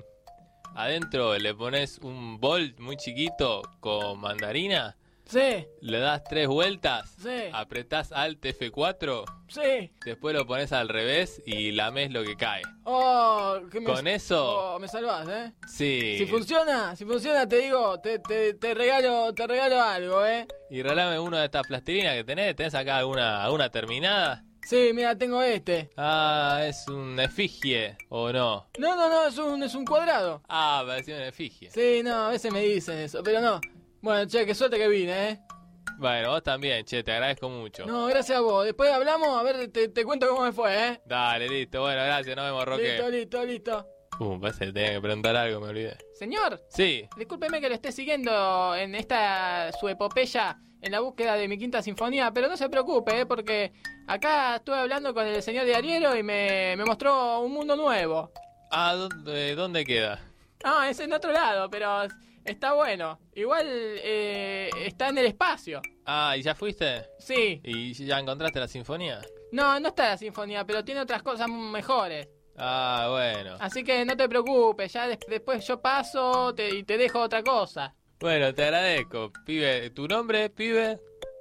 adentro le pones un bol muy chiquito con mandarina, sí, le das tres vueltas, Sí. apretás Alt F cuatro, sí. después lo pones al revés y lamés lo que cae. Oh, que me, Con eso, oh, me salvás, ¿eh? sí. Si funciona, si funciona, te digo, te, te, te regalo, te regalo algo, ¿eh? Y regalame una de estas plastilinas que tenés. ¿Tenés acá alguna, alguna terminada? Sí, mira, tengo este. Ah, es un efigie, ¿o no? No, no, no, es un, es un cuadrado. Ah, parecía un efigie. Sí, no, a veces me dicen eso, pero no. Bueno, che, qué suerte que vine, ¿eh? Bueno, vos también, che, te agradezco mucho. No, gracias a vos. Después hablamos, a ver, te, te cuento cómo me fue, ¿eh? Dale, listo. Bueno, gracias. Nos vemos, Roque. Listo, listo, listo. Uh, parece que tenía que preguntar algo, me olvidé. Señor, Sí. discúlpeme que lo esté siguiendo en esta su epopeya en la búsqueda de mi quinta sinfonía, pero no se preocupe, ¿eh? Porque acá estuve hablando con el señor de Ariero y me, me mostró un mundo nuevo. Ah, ¿dónde, dónde queda? Ah, es en otro lado, pero está bueno. Igual eh, está en el espacio. Ah, ¿y ya fuiste? Sí. ¿Y ya encontraste la sinfonía? No, no está la sinfonía, pero tiene otras cosas mejores. Ah, bueno. Así que no te preocupes, ya des- después yo paso te- y te dejo otra cosa. Bueno, te agradezco, pibe. ¿Tu nombre, pibe?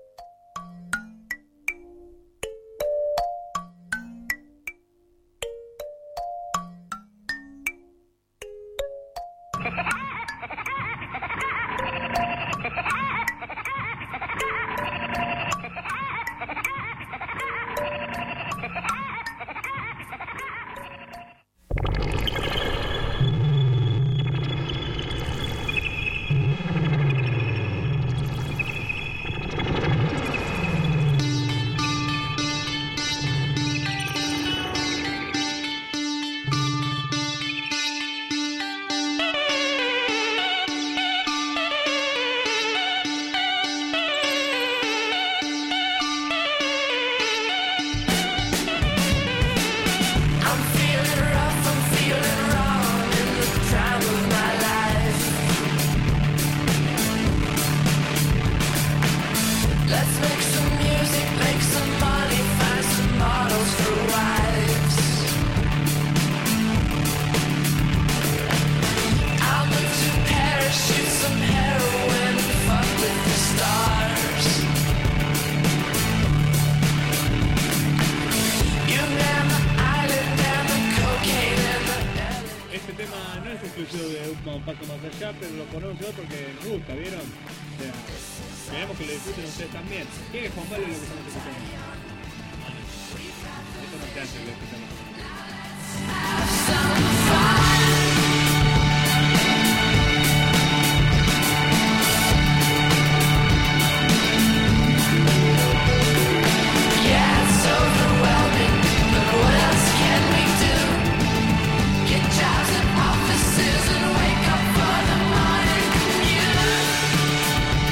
I'm feeling rough, I'm feeling wrong in the time of my life. Let's make some music, make some money, find some models for wives. I'll move to Paris, shoot some heroin, fuck with the stars. You man the island and the cocaine and the Este tema no es exclusivo de un paso más allá, pero lo ponemos yo porque nos gusta, ¿vieron? O sea, queremos que lo disfruten ustedes también. ¿Quién es Juan Pablo lo que estamos escuchando? Esto no se hace, lo escuchamos. Yeah, it's overwhelming, but what else can we do? Get jobs in offices and wake up for the morning commute.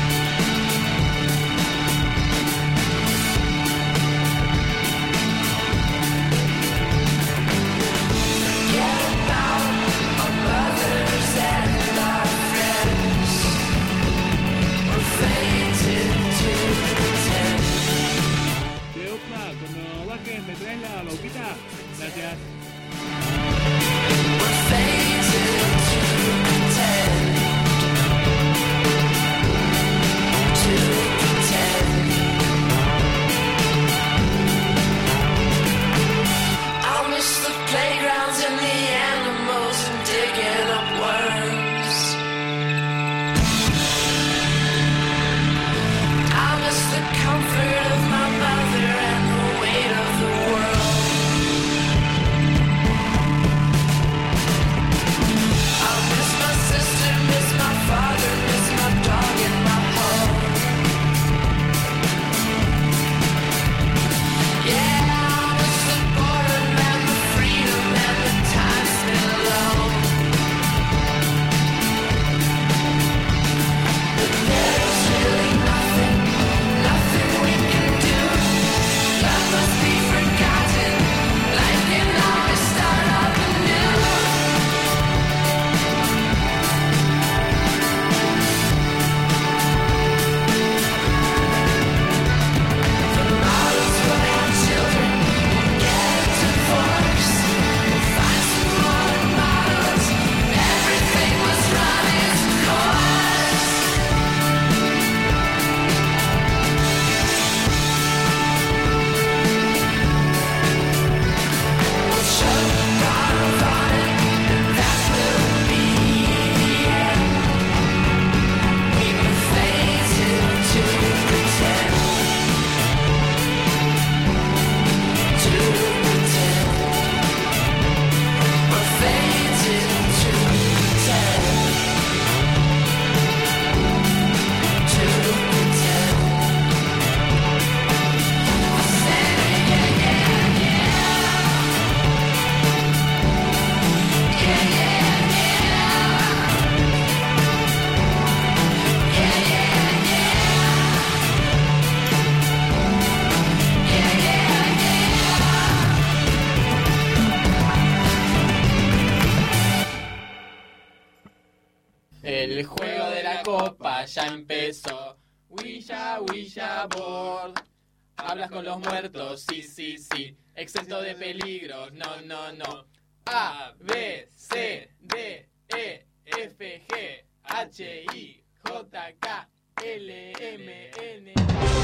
El juego de la copa ya empezó. Ouija, Ouija board. Hablas con los muertos, sí, sí, sí. Exento de peligros, no, no, no. A, B, C, D, E, F, G, H, I, J, K, L, M, N.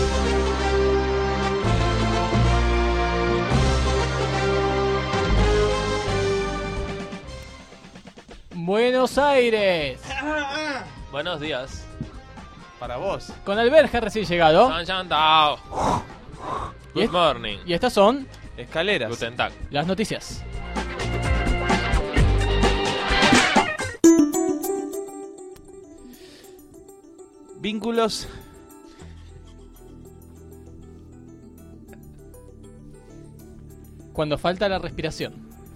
Buenos Aires. Buenos días. Para vos. Con Alberja recién llegado. Sunshine Down. Y Good es- morning. Y estas son Escaleras. Guten Tag. las noticias. Vínculos. Cuando falta la respiración.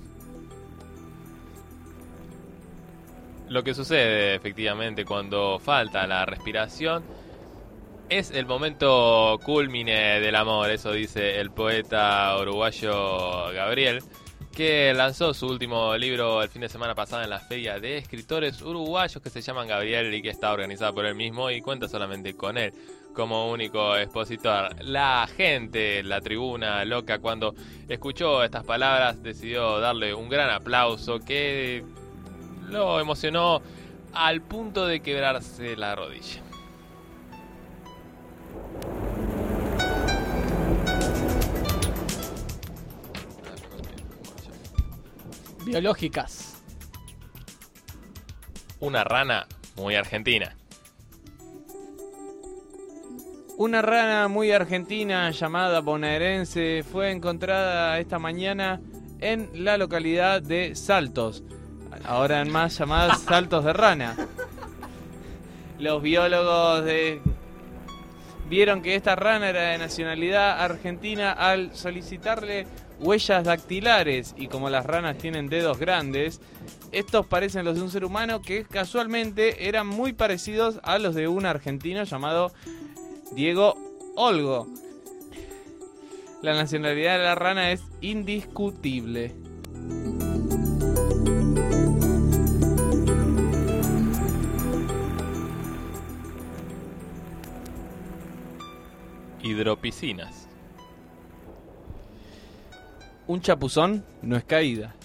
Lo que sucede efectivamente cuando falta la respiración es el momento culmine del amor, eso dice el poeta uruguayo Gabriel, que lanzó su último libro el fin de semana pasado en la Feria de Escritores Uruguayos, que se llaman Gabriel y que está organizada por él mismo y cuenta solamente con él como único expositor. La gente, la tribuna loca, cuando escuchó estas palabras decidió darle un gran aplauso que lo emocionó al punto de quebrarse la rodilla. Biológicas. Una rana muy argentina. Una rana muy argentina llamada bonaerense fue encontrada esta mañana en la localidad de Saltos, ahora en más llamadas Saltos de Rana. Los biólogos de... vieron que esta rana era de nacionalidad argentina al solicitarle huellas dactilares, y como las ranas tienen dedos grandes, estos parecen los de un ser humano que casualmente eran muy parecidos a los de un argentino llamado Diego Olgo. La nacionalidad de la rana es indiscutible. Hidropiscinas. Un chapuzón no es caída.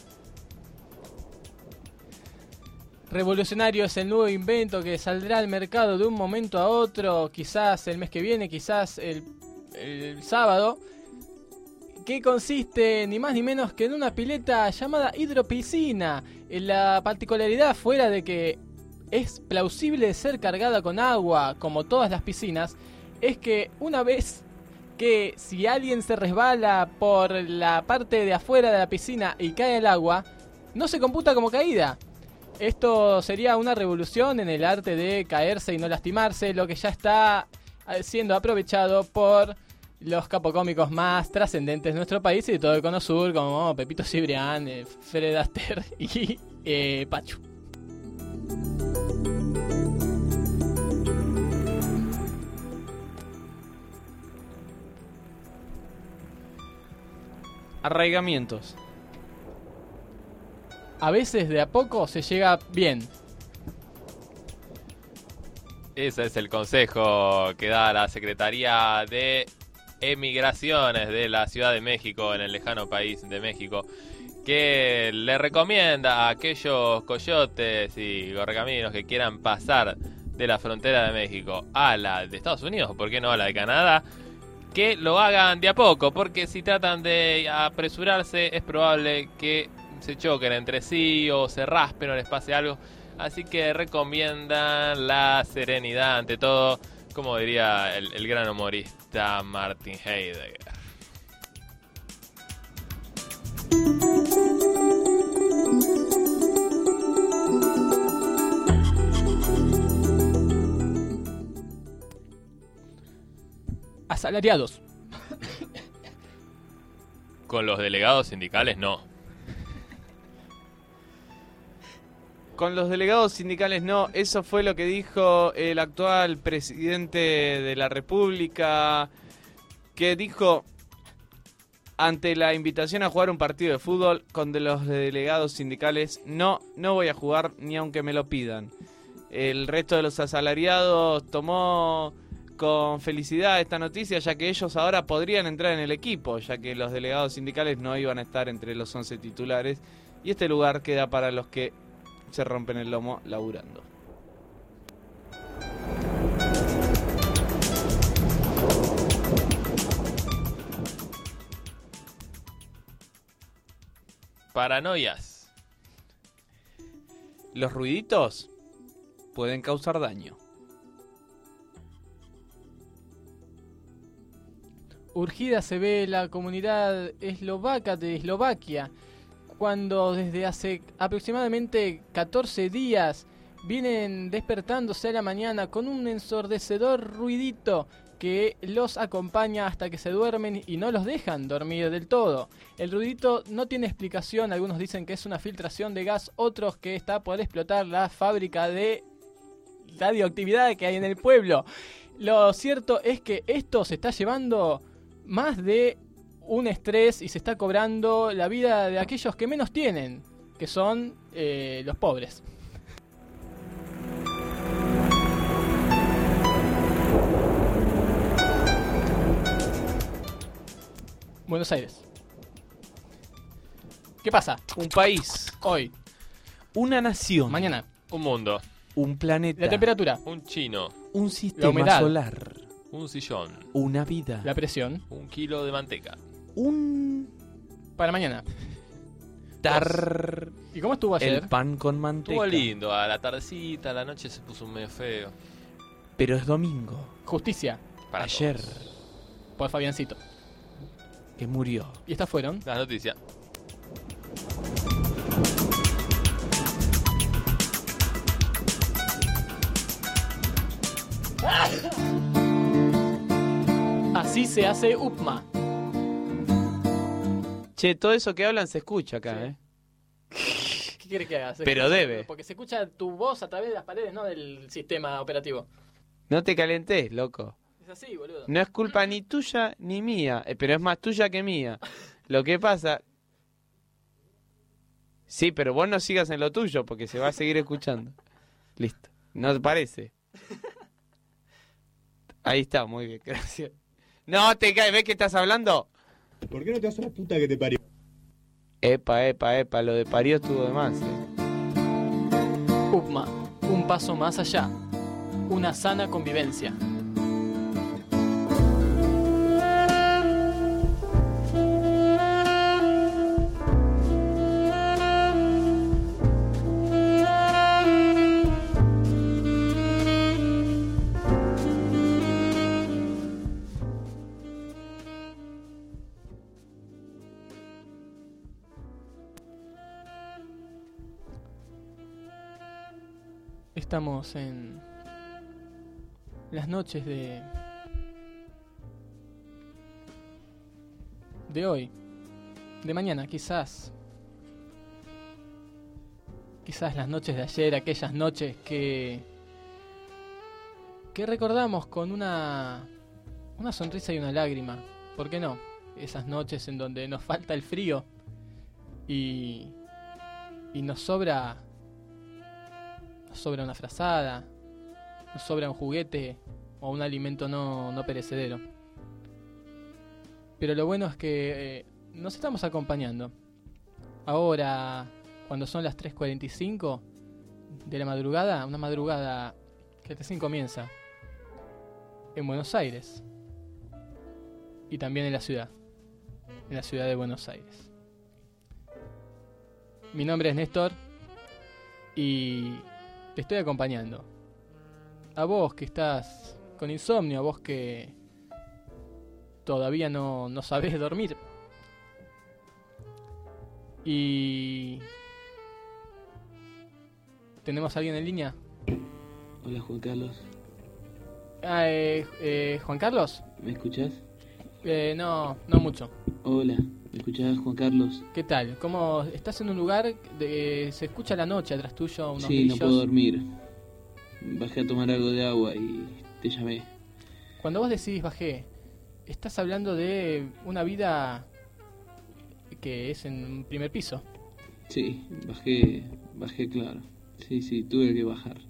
Revolucionario es el nuevo invento que saldrá al mercado de un momento a otro, quizás el mes que viene, quizás el, el sábado, que consiste ni más ni menos que en una pileta llamada hidropiscina. La particularidad, fuera de que es plausible ser cargada con agua como todas las piscinas, es que una vez que si alguien se resbala por la parte de afuera de la piscina y cae al agua, no se computa como caída. Esto sería una revolución en el arte de caerse y no lastimarse, lo que ya está siendo aprovechado por los capocómicos más trascendentes de nuestro país y de todo el cono sur, como Pepito Cibrián, eh, Fred Astaire y eh, Pachu. Arraigamientos. A veces de a poco se llega bien. Ese es el consejo que da la Secretaría de Emigraciones de la Ciudad de México, en el lejano país de México, que le recomienda a aquellos coyotes y correcaminos que quieran pasar de la frontera de México a la de Estados Unidos, o por qué no a la de Canadá, que lo hagan de a poco, porque si tratan de apresurarse es probable que se choquen entre sí o se raspen o les pase algo. Así que recomiendan la serenidad ante todo, como diría el, el gran humorista Martin Heidegger. Asalariados. Con los delegados sindicales no. Con los delegados sindicales no, eso fue lo que dijo el actual presidente de la República, que dijo ante la invitación a jugar un partido de fútbol, con de los delegados sindicales no, no voy a jugar ni aunque me lo pidan. El resto de los asalariados tomó con felicidad esta noticia, ya que ellos ahora podrían entrar en el equipo, ya que los delegados sindicales no iban a estar entre los once titulares, y este lugar queda para los que se rompen el lomo laburando. Paranoias. Los ruiditos pueden causar daño. Urgida se ve la comunidad eslovaca de Eslovaquia, cuando desde hace aproximadamente catorce días vienen despertándose a la mañana con un ensordecedor ruidito que los acompaña hasta que se duermen y no los dejan dormir del todo. El ruidito no tiene explicación, algunos dicen que es una filtración de gas, otros que está por explotar la fábrica de radioactividad que hay en el pueblo. Lo cierto es que esto se está llevando más de un estrés y se está cobrando la vida de aquellos que menos tienen, que son eh, los pobres. Buenos Aires. ¿Qué pasa? Un país, Hoy, una nación, mañana, Un mundo. un planeta, la temperatura, Un chino. un sistema humedad. solar, Un sillón. una vida, la presión, Un kilo de manteca. un para mañana. tar, ¿Y cómo estuvo ayer? el pan con manteca. Estuvo lindo. A la tardecita, a la noche se puso medio feo. Pero es domingo, Justicia, Para ayer, todos. por Fabiancito. que murió. Y estas fueron Las noticias. Así se hace U P M A. Che, todo eso que hablan se escucha acá, Sí. ¿eh? ¿Qué quieres que haga? Se Pero escucha- debe. Porque se escucha tu voz a través de las paredes, no del sistema operativo. No te calentés, loco. Es así, boludo. No es culpa ni tuya ni mía, eh, pero es más tuya que mía. Lo que pasa... Sí, pero vos no sigas en lo tuyo porque se va a seguir escuchando. Listo. ¿No te parece? Ahí está, muy bien, gracias. No te caes, ¿ves que estás hablando? ¿Por qué no te vas a la puta que te parió? Epa, epa, epa, lo de parió estuvo de más, eh. U P M A, un paso más allá. Una sana convivencia. Estamos en las noches de de hoy, de mañana, quizás quizás las noches de ayer, aquellas noches que que recordamos con una una sonrisa y una lágrima, ¿por qué no? Esas noches en donde nos falta el frío y y nos sobra nos sobra una frazada, nos sobra un juguete o un alimento no, no perecedero. Pero lo bueno es que eh, nos estamos acompañando. Ahora, cuando son las tres cuarenta y cinco de la madrugada, una madrugada que recién comienza en Buenos Aires y también en la ciudad, en la ciudad de Buenos Aires. Mi nombre es Néstor y te estoy acompañando. A vos que estás con insomnio, a vos que todavía no, no sabés dormir. Y... ¿tenemos a alguien en línea? Hola Juan Carlos, Ah, eh, eh, ¿Juan Carlos? ¿me escuchás? Eh, no, no mucho. Hola, ¿me escuchás Juan Carlos? ¿Qué tal? ¿Cómo estás en un lugar de se escucha la noche atrás tuyo unos Sí, no grillos? puedo dormir. Bajé a tomar algo de agua y te llamé. Cuando vos decís bajé, estás hablando de una vida que es en un primer piso. Sí, bajé, bajé claro. Sí, sí, tuve que bajar.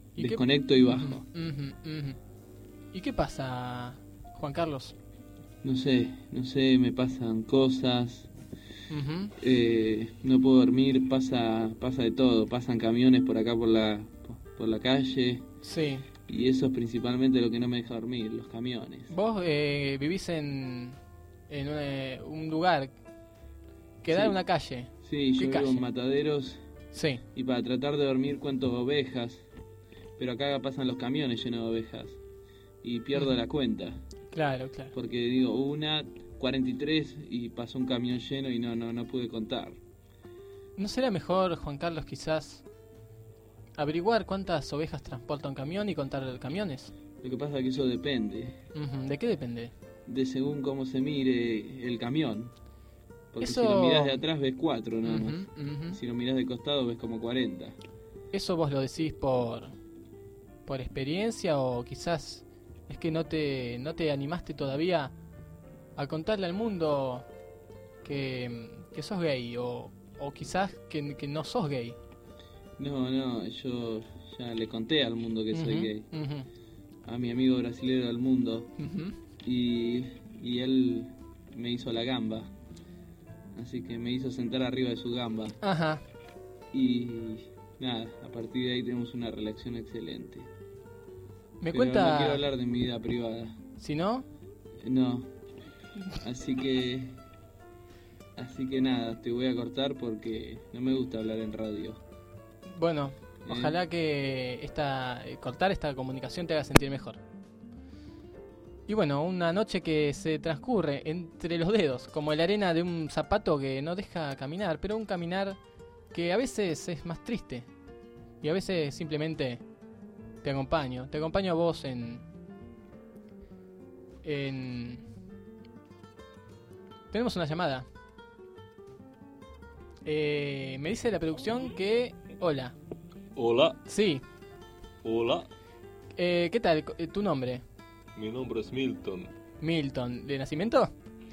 ¿Y qué- Desconecto y bajo. Ujú, ujú. ¿Y qué pasa, Juan Carlos? No sé, no sé, me pasan cosas. Ujú. Eh, no puedo dormir, pasa pasa de todo. Pasan camiones por acá por la, por la calle. Sí. Y eso es principalmente lo que no me deja dormir, los camiones. Vos eh, vivís en, en un, eh, un lugar que da Sí. en una calle. Sí, yo ¿Qué vivo calle? en Mataderos. Sí. Y para tratar de dormir cuento ovejas. Pero acá pasan los camiones llenos de ovejas. Y pierdo Ujú. la cuenta. Claro, claro. Porque digo, una, cuarenta y tres y pasó un camión lleno y no, no, no pude contar. ¿No será mejor, Juan Carlos, quizás averiguar cuántas ovejas transporta un camión y contar camiones? Lo que pasa es que eso depende. Ujú. ¿De qué depende? De según cómo se mire el camión. Porque Eso- si lo mirás de atrás ves cuatro nada más. Ujú, ujú. Si lo mirás de costado ves como cuarenta. ¿Eso vos lo decís por, por experiencia o quizás es que no te, no te animaste todavía a contarle al mundo que, que sos gay o, o quizás que, que no sos gay? No, no, yo ya le conté al mundo que soy Ujú, gay. ujú, A mi amigo brasileño del mundo. ujú. Y, y él me hizo la gamba. Así que me hizo sentar arriba de su gamba. Ajá. Y nada, a partir de ahí tenemos una relación excelente. Me Pero cuenta... no quiero hablar de mi vida privada. Si no, No. Así que... Así que nada, te voy a cortar porque no me gusta hablar en radio. bueno, Eh. ojalá que esta, eh, cortar esta comunicación te haga sentir mejor. Y bueno, una noche que se transcurre entre los dedos, como la arena de un zapato que no deja caminar, pero un caminar que a veces es más triste. Y a veces simplemente te acompaño. Te acompaño a vos en... en... Tenemos una llamada. Eh, me dice la producción que... Hola. Hola, Sí. hola, Eh, ¿Qué tal? Eh, ¿Tu nombre? mi nombre es Milton. Milton. ¿De nacimiento?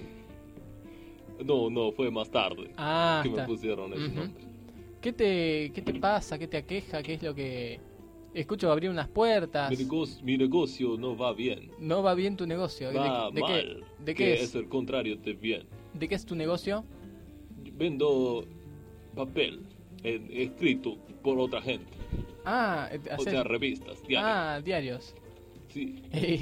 No, no, fue más tarde Ah, que está. me pusieron ese Ujú. nombre. ¿Qué te, ¿Qué te pasa? ¿Qué te aqueja? ¿Qué es lo que... Escucho abrir unas puertas. Mi, negocio, mi negocio no va bien, No va bien tu negocio. ¿De, va de mal, qué, de que qué es? es? el contrario de bien. ¿De qué es tu negocio? Vendo papel eh, escrito por otra gente, Ah, eh, o hacer- sea, revistas, diarios. Ah, diarios. Sí,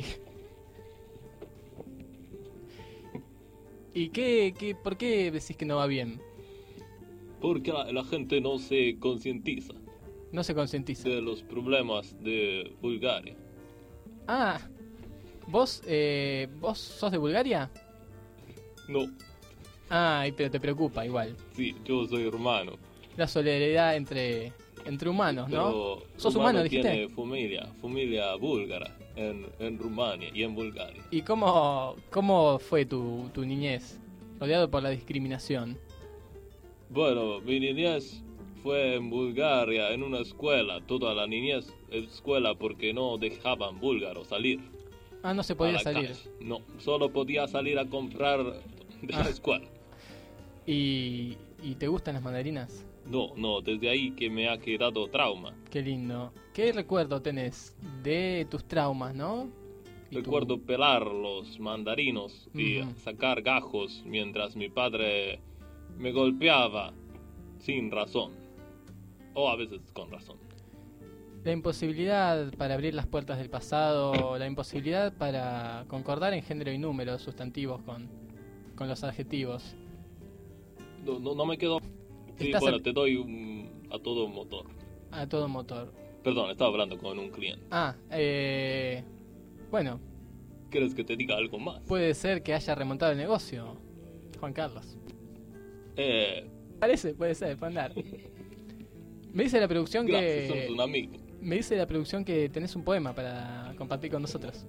¿Y qué, qué, por qué decís que no va bien? porque la, la gente no se concientiza No se concientiza. de los problemas de Bulgaria. Ah, ¿vos, eh, ¿vos sos de Bulgaria? No, Ah, pero te preocupa igual. sí, yo soy rumano. La solidaridad entre, entre humanos, ¿no? Pero ¿Sos rumano humano, dijiste? tiene familia, familia búlgara en, en Rumania y en Bulgaria. ¿Y cómo, cómo fue tu, tu niñez? Rodeado por la discriminación. Bueno, mi niñez fue en Bulgaria, en una escuela, toda la niñez escuela porque no dejaban búlgaros salir. Ah, no se a podía la salir. calle. No, solo podía salir a comprar de Ah. la escuela. ¿Y, ¿Y te gustan las mandarinas? No, no, desde ahí que me ha quedado trauma. Qué lindo. ¿Qué recuerdo tenés de tus traumas, no? Y tu- Recuerdo pelar los mandarinos y Ujú. sacar gajos mientras mi padre me golpeaba sin razón. O a veces con razón. La imposibilidad para abrir las puertas del pasado, la imposibilidad para concordar en género y número, sustantivos con, con los adjetivos. No, no, no me quedo... Sí, Estás bueno, al- te doy un- a todo motor. A todo motor. Perdón, estaba hablando con un cliente. Ah, eh... Bueno, ¿Quieres que te diga algo más? puede ser que haya remontado el negocio, Juan Carlos. Eh, Parece, puede ser, puede andar. Me dice la producción gracias, que... somos un amigo. Me dice la producción que tenés un poema para compartir con nosotros.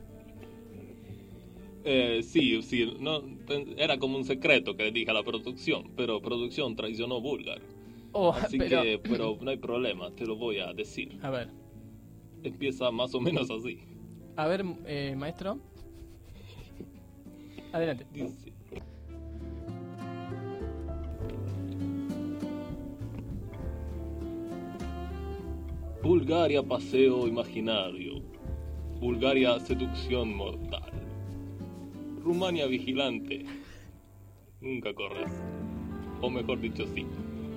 Eh, sí, sí, no, pen- era como un secreto que le dije a la producción, pero producción traicionó Bulgar. Oh, Así pero- que, pero no hay problema, te lo voy a decir. A ver, Empieza más o menos así. a ver, eh, maestro. Adelante. Dice, Bulgaria paseo imaginario. Bulgaria seducción mortal. Rumania vigilante. Nunca corres. O mejor dicho, sí.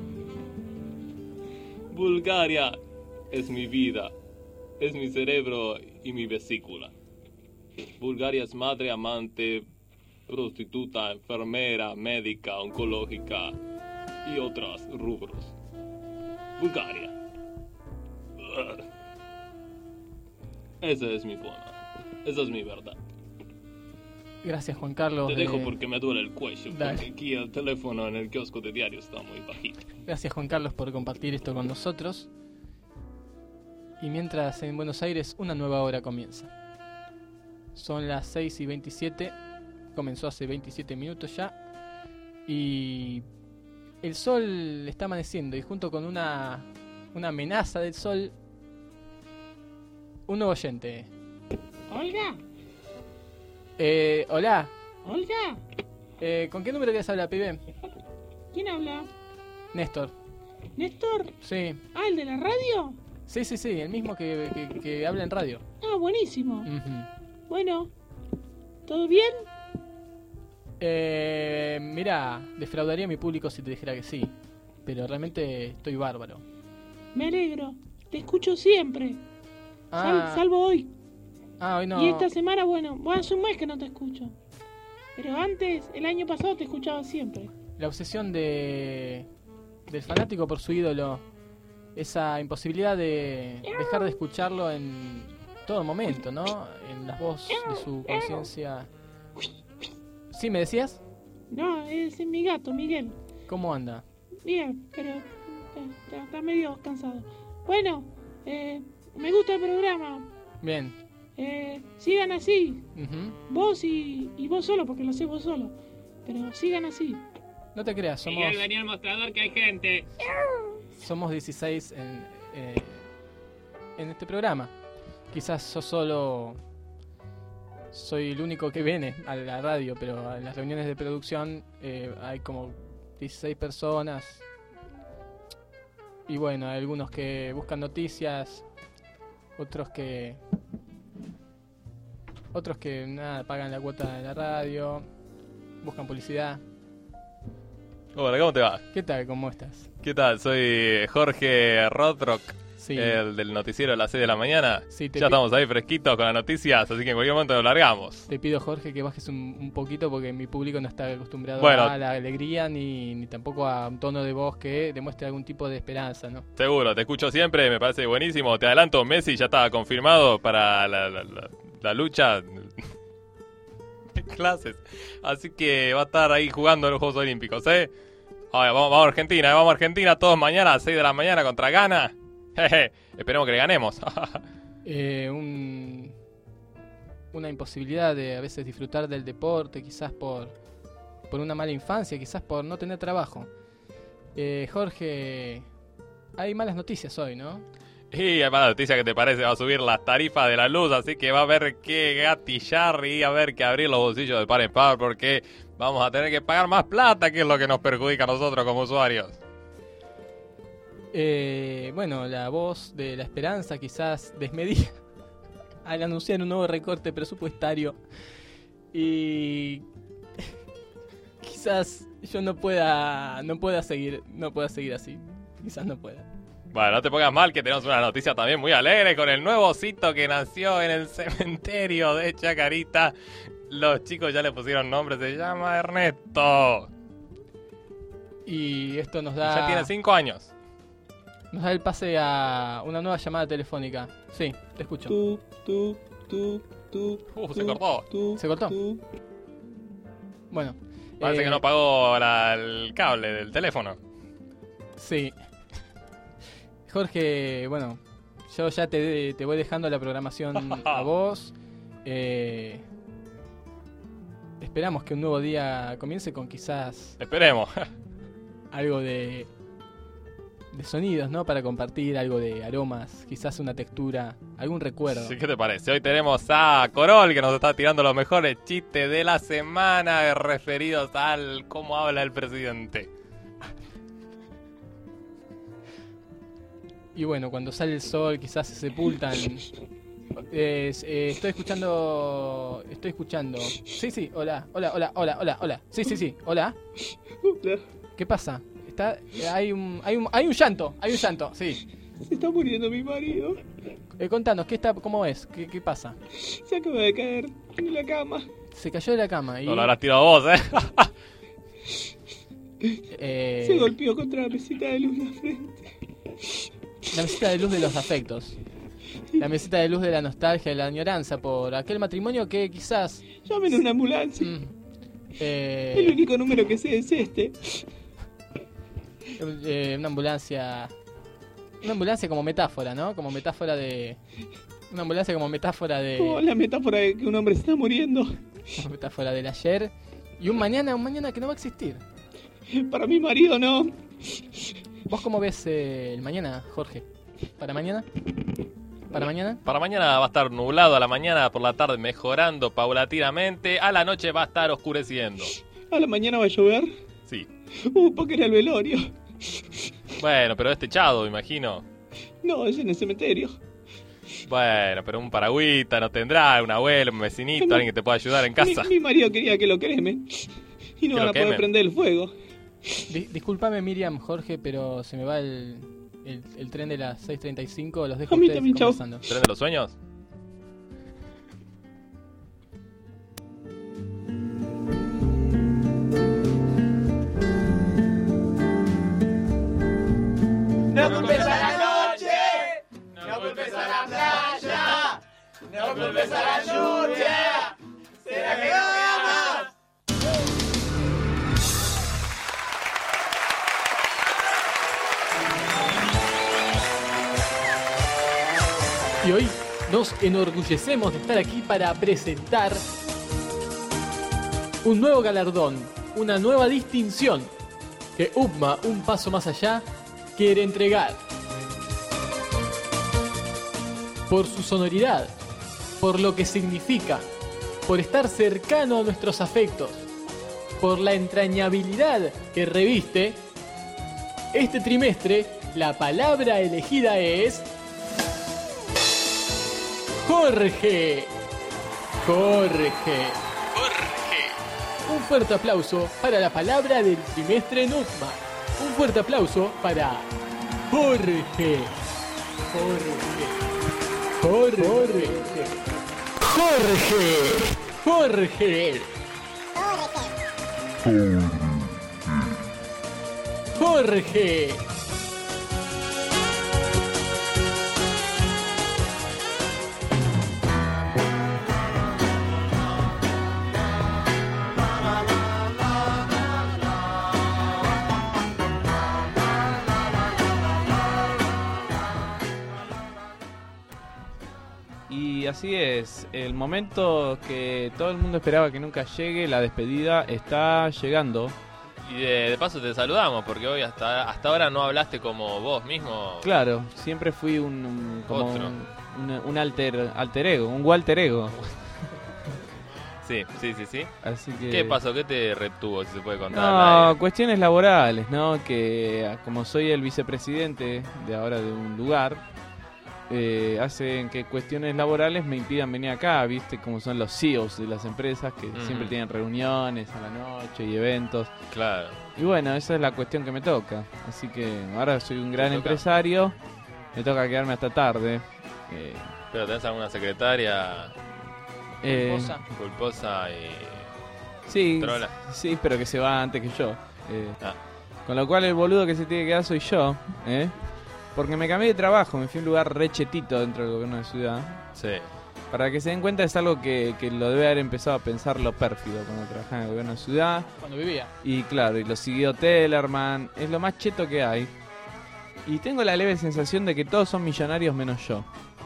Bulgaria es mi vida. Es mi cerebro y mi vesícula. Bulgaria es madre, amante, prostituta, enfermera, médica, oncológica y otros rubros. Bulgaria. Ese es mi poema. Esa es mi verdad. Gracias, Juan Carlos. Te dejo eh, porque me duele el cuello. Dale. Porque aquí el teléfono en el kiosco de diario está muy bajito. Gracias, Juan Carlos, por compartir esto con nosotros. Y mientras en Buenos Aires una nueva hora comienza. Son las seis y veintisiete. Comenzó hace veintisiete minutos ya. Y el sol está amaneciendo. Y junto con una, una amenaza del sol, un nuevo oyente. Olga, Eh, hola. Olga, Eh, ¿Con qué número quieres hablar, pibe? ¿quién habla? Néstor. ¿Néstor? Sí. Ah, ¿el de la radio? Sí, sí, sí. El mismo que, que, que habla en radio. Ah, buenísimo. Ujú. Bueno, ¿todo bien? Eh, mira, defraudaría a mi público si te dijera que sí, pero realmente estoy bárbaro. Me alegro. Te escucho siempre. Sal- Ah, salvo hoy. ah, hoy no. Y esta semana, bueno, bueno, hace un mes que no te escucho. Pero antes, el año pasado te escuchaba siempre. La obsesión de del fanático por su ídolo, esa imposibilidad de dejar de escucharlo en todo momento, ¿no? En las voces de su conciencia. ¿Sí me decías? No, ese es mi gato, Miguel. ¿Cómo anda? Bien, pero eh, está, está medio cansado. Bueno, eh, me gusta el programa. Bien. Eh, sigan así. Ujú. Vos y, y vos solo, porque lo hacés vos solo. Pero sigan así. No te creas, somos, Miguel, venía al mostrador que hay gente. somos dieciséis en, eh, en este programa. Quizás yo solo soy el único que viene a la radio, pero en las reuniones de producción eh, hay como dieciséis personas. Y bueno, hay algunos que buscan noticias, otros que otros que nada, pagan la cuota de la radio, buscan publicidad. Hola, ¿cómo te va? ¿Qué tal? ¿Cómo estás? ¿Qué tal? Soy Jorge Rothrock, Sí. el del noticiero de las seis de la mañana. Sí, te Ya pi- estamos ahí fresquitos con las noticias, así que en cualquier momento lo largamos. Te pido, Jorge, que bajes un, un poquito porque mi público no está acostumbrado Bueno. a la alegría ni, ni tampoco a un tono de voz que demuestre algún tipo de esperanza, ¿no? Seguro, te escucho siempre, me parece buenísimo. Te adelanto, Messi ya estaba confirmado para la, la- la- la lucha de clases. Así que va a estar ahí jugando en los Juegos Olímpicos, ¿eh? Ahora, vamos, vamos a Argentina, ¿eh? vamos a Argentina todos mañana a las seis de la mañana contra Ghana. Jeje, esperemos que le ganemos. Eh, un, una imposibilidad de a veces disfrutar del deporte, quizás por, por una mala infancia, quizás por no tener trabajo. Eh, Jorge, hay malas noticias hoy, ¿no? Y hay mala noticia que te parece, va a subir las tarifas de la luz, así que va a haber que gatillar y a ver que abrir los bolsillos de par en par porque vamos a tener que pagar más plata, que es lo que nos perjudica a nosotros como usuarios. Eh, bueno, la voz de la esperanza quizás desmedida al anunciar un nuevo recorte presupuestario y quizás yo no pueda no pueda seguir no pueda seguir así, quizás no pueda. Bueno, no te pongas mal que tenemos una noticia también muy alegre con el nuevo osito que nació en el cementerio de Chacarita. Los chicos ya le pusieron nombre, se llama Ernesto. Y esto nos da Ya tiene cinco años. nos da el pase a una nueva llamada telefónica. Sí, te escucho. Tú, tú, tú, tú. Uh, se tú, cortó. tú, ¿Se cortó? tú. Bueno, Parece eh, que no pagó la- el cable del teléfono. Sí. Jorge, bueno, yo ya te, te voy dejando la programación a vos. Eh, esperamos que un nuevo día comience con quizás Esperemos. algo de, de sonidos, ¿no? Para compartir, algo de aromas, quizás una textura, algún recuerdo. Sí, ¿qué te parece? Hoy tenemos a Corol que nos está tirando los mejores chistes de la semana referidos al cómo habla el presidente. Y bueno, cuando sale el sol quizás se sepultan. Eh, eh, estoy escuchando... Estoy escuchando... Sí, sí, hola, hola, hola, hola, hola, hola. Sí, sí, sí, hola. Hola. ¿Qué pasa? Está, hay un, hay un, hay un llanto, hay un llanto, sí. Se está muriendo mi marido. Eh, contanos, ¿qué está, cómo es? ¿Qué, qué pasa? Se acaba de caer en la cama. Se cayó de la cama y... No lo habrás tirado vos, ¿eh? eh... Se golpeó contra la mesita de luz de la frente. La mesita de luz de los afectos. La mesita de luz de la nostalgia, de la añoranza por aquel matrimonio que quizás... Llamen a una ambulancia. Mm. Eh... El único número que sé es este. Eh, una ambulancia... Una ambulancia como metáfora, ¿no? Como metáfora de... Una ambulancia como metáfora de... Como la metáfora de que un hombre se está muriendo. Como metáfora del ayer. Y un mañana, un mañana que no va a existir. Para mi marido no. ¿Vos cómo ves eh, el mañana, Jorge? ¿Para mañana? ¿Para mañana? Para mañana va a estar nublado, a la mañana, por la tarde mejorando paulatinamente, a la noche va a estar oscureciendo. ¿A la mañana va a llover? Sí. Uh, porque era el velorio. Bueno, pero es techado, imagino. No, es en el cementerio. Bueno, pero un paragüita no tendrá, un abuelo, un vecinito, Mi- alguien que te pueda ayudar en casa. Mi, mi marido quería que lo cremen. Y no Que van lo a poder quemen. prender el fuego. Di- discúlpame, Miriam, Jorge, pero se me va el, el, el tren de las seis treinta y cinco. Los dejo A mí ustedes también, chau. conversando. ¿Tren de los sueños? No culpes a la noche, no culpes a la playa, no culpes a la lluvia. ¿Será que no me amas? Y hoy nos enorgullecemos de estar aquí para presentar un nuevo galardón, una nueva distinción que U P M A, un paso más allá, quiere entregar. Por su sonoridad, por lo que significa, por estar cercano a nuestros afectos, por la entrañabilidad que reviste, este trimestre la palabra elegida es... Jorge. Jorge. Jorge. Un fuerte aplauso para la palabra del trimestre en U P M A. Un fuerte aplauso para Jorge. Jorge. Jorge. Jorge. Jorge. Jorge. Y así es, el momento que todo el mundo esperaba que nunca llegue, la despedida, está llegando. Y de, de paso te saludamos, porque hoy hasta hasta ahora no hablaste como vos mismo. Claro, siempre fui un, un- como Otro. un, un- un alter, alter ego, un Walter ego. Sí, sí, sí, sí. Así que... ¿Qué pasó? ¿Qué te retuvo, si se puede contar? al No, aire? cuestiones laborales, ¿no? Que ah, como soy el vicepresidente de ahora de un lugar, eh, hacen que cuestiones laborales me impidan venir acá, ¿viste? Como son los C E Os de las empresas que Ujú. siempre tienen reuniones a la noche y eventos. Claro. Y bueno, esa es la cuestión que me toca. Así que ahora soy un gran Te toca. empresario, me toca quedarme hasta tarde. Eh, Pero tenés alguna secretaria eh, Culposa. culposa y... Sí, Trola. sí, pero que se va antes que yo. Eh, Ah. Con lo cual el boludo que se tiene que quedar soy yo, ¿eh? Porque me cambié de trabajo, me fui a un lugar re chetito dentro del gobierno de ciudad. Sí. Para que se den cuenta es algo que, que lo debe haber empezado a pensar lo pérfido cuando trabajaba en el gobierno de ciudad. Cuando vivía. Y claro, y lo siguió Tellerman, es lo más cheto que hay. Y tengo la leve sensación de que todos son millonarios menos yo.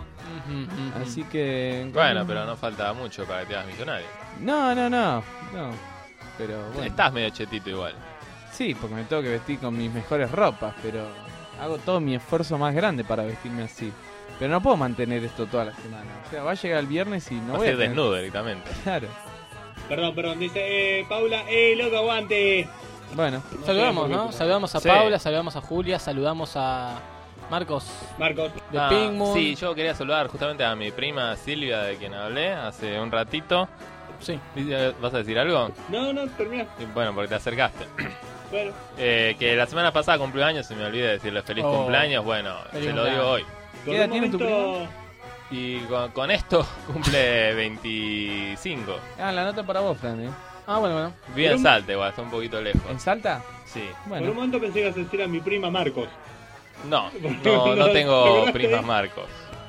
Así que... Bueno, pero no falta mucho para que te hagas millonario. No, no, no, no. Pero bueno. Estás medio chetito igual. Sí, porque me tengo que vestir con mis mejores ropas, pero hago todo mi esfuerzo más grande para vestirme así. Pero no puedo mantener esto toda la semana. O sea, va a llegar el viernes y no Vas voy a a ir tener- desnudo directamente. Claro. Perdón, perdón, dice eh, Paula, eh, loco, aguante. Bueno. Saludamos, ¿no? Saludamos a Sí. Paula, saludamos a Julia, saludamos a, Marcos. Marcos. De Ah, Pink Moon. Sí, yo quería saludar justamente a mi prima Silvia, de quien hablé hace un ratito. Sí. ¿Vas a decir algo? No, no, termina. Y bueno, porque te acercaste. Bueno. Eh, que la semana pasada cumplió años y me olvidé de decirle feliz Oh. cumpleaños. Bueno, Feliz se lo digo hoy. cumpleaños. Por edad un tiene tu momento... Y con, con esto cumple veinticinco. Ah, la nota para vos, Fran, ¿eh? Ah, bueno, bueno. Vive Pero en un- Salta igual, está un poquito lejos. ¿En Salta? Sí. Por un Bueno, momento pensé que ibas a decir a mi prima Marcos. No, no, no ¿Lo tengo lograste? primas Marcos.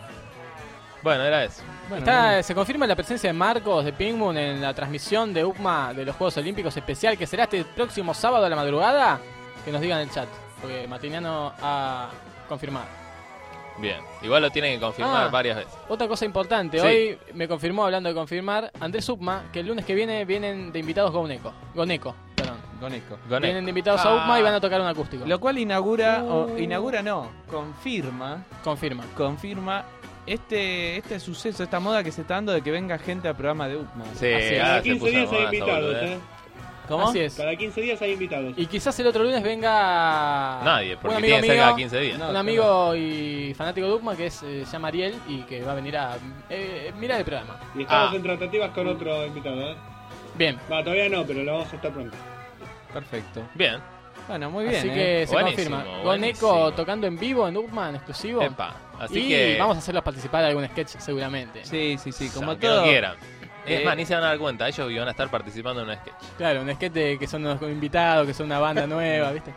Bueno, era eso. bueno, Está, se confirma la presencia de Marcos de Pink Moon en la transmisión de U C M A de los Juegos Olímpicos especial que será este próximo sábado a la madrugada. Que nos digan en el chat, porque Matiniano ha confirmado. Bien. Igual lo tienen que confirmar Ah. varias veces. Otra cosa importante, Sí. hoy me confirmó, hablando de confirmar, Andrés Upma, que el lunes que viene vienen de invitados Goneco. Goneco, perdón. Goneco. Gonek. Vienen de invitados Ah. a U C M A y van a tocar un acústico. Lo cual inaugura, o Uh. inaugura no, confirma, Confirma. confirma este este suceso, esta moda que se está dando de que venga gente al programa de U C M A. Sí, Así es. ahora Cada se quince puso de días hay moda esa invitados, boludez. ¿eh? ¿Cómo? Así es. Cada quince días hay invitados. Y quizás el otro lunes venga Nadie, porque un amigo tiene que ser mío, cada quince días. No, un amigo y fanático de U C M A que es, eh, se llama Ariel y que va a venir a eh, mirar el programa. Y estamos Ah. en tratativas con otro invitado, ¿eh? Bien. Va, todavía no, pero lo vamos a estar pronto. Perfecto. Bien. Bueno, muy bien. Así ¿eh? que se Buenísimo, confirma. buenísimo. Goneco tocando en vivo en U C M A en exclusivo. Epa. Así y que. vamos a hacerlos participar de algún sketch seguramente. Sí, sí, sí, como aunque todo. no quieran. Es Eh, más, ni se van a dar cuenta. Ellos iban a estar participando en un sketch. Claro, un sketch de que son unos invitados, que son una banda nueva, ¿viste?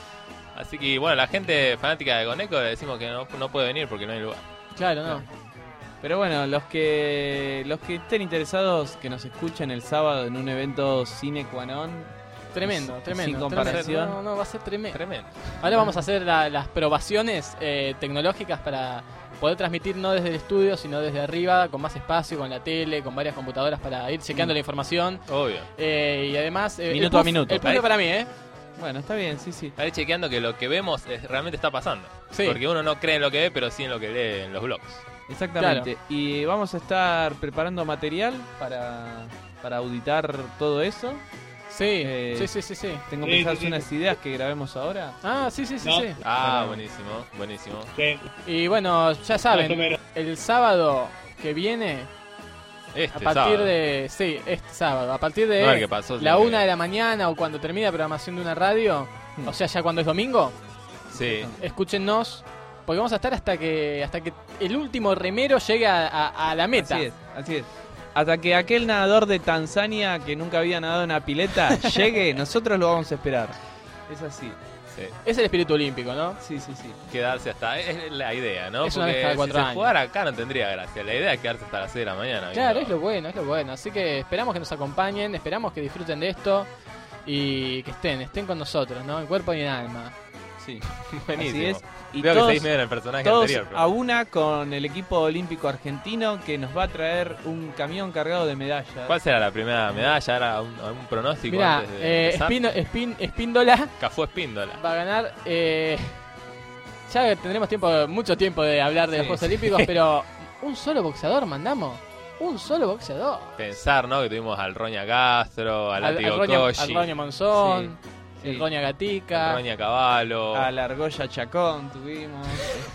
Así que, bueno, la gente fanática de Goneco le decimos que no, no puede venir porque no hay lugar. Claro, no. Pero bueno, los que los que estén interesados que nos escuchen el sábado en un evento sine qua non. Tremendo, Sin tremendo. comparación. tremendo. No, no, va a ser tremendo. Tremendo. Ahora vamos a hacer la- las probaciones eh, tecnológicas para poder transmitir no desde el estudio, sino desde arriba, con más espacio, con la tele, con varias computadoras para ir chequeando la información. Obvio. Eh, y además... eh, Minuto el a puff- minuto. El punto Ahí- para mí, ¿eh? Bueno, está bien, sí, sí. Estaré chequeando que lo que vemos es- realmente está pasando. Sí. Porque uno no cree en lo que ve, pero sí en lo que lee en los blogs. Exactamente. Y vamos a estar preparando material para, para auditar todo eso. Sí, Eh, sí, sí, sí, sí. Tengo Sí, pensadas sí, sí. unas ideas que grabemos ahora. Ah, sí, sí, sí, No. sí. Ah, Pero- buenísimo, buenísimo. Sí, Y bueno, ya más o saben, menos. el sábado que viene, Este a partir sábado. de... Sí, este sábado, a partir No, el de que pasó, la sí, una que- de la mañana o cuando termine la programación de una radio, Hmm. o sea, ya cuando es domingo, Sí. escúchennos, porque vamos a estar hasta que hasta que el último remero llegue a, a- a la meta. Así es, así es. Hasta que aquel nadador de Tanzania que nunca había nadado en una pileta llegue, nosotros lo vamos a esperar. Es así. Sí. Es el espíritu olímpico, ¿no? Sí, sí, sí. Quedarse hasta. Es la idea, ¿no? Es una Porque vez cada si cuatro se años. jugara acá no tendría gracia. La idea es quedarse hasta las seis de la mañana. Claro, es viendo- lo bueno, es lo bueno. Así que esperamos que nos acompañen, esperamos que disfruten de esto y que estén, estén con nosotros, ¿no? En cuerpo y en alma. Sí. Buenísimo. Así es. Y Veo todos, que seguís medio en el personaje todos anterior. pero- a una con el equipo olímpico argentino que nos va a traer un camión cargado de medallas. ¿Cuál será la primera medalla? ¿Era un, un pronóstico Mira, antes de eh, empezar? Espino- Espín- Espíndola Cafú Espíndola. va a ganar. eh, ya tendremos tiempo, mucho tiempo de hablar de Sí, los Juegos sí. Olímpicos, pero un solo boxeador mandamos. Un solo boxeador. Pensar, ¿no? Que tuvimos al Roña Castro, al Al, Látigo al Roña, Koshi, al Roña Monzón, Sí. el Roña Gatica. al Roña Cavallo. A la Argolla Chacón tuvimos.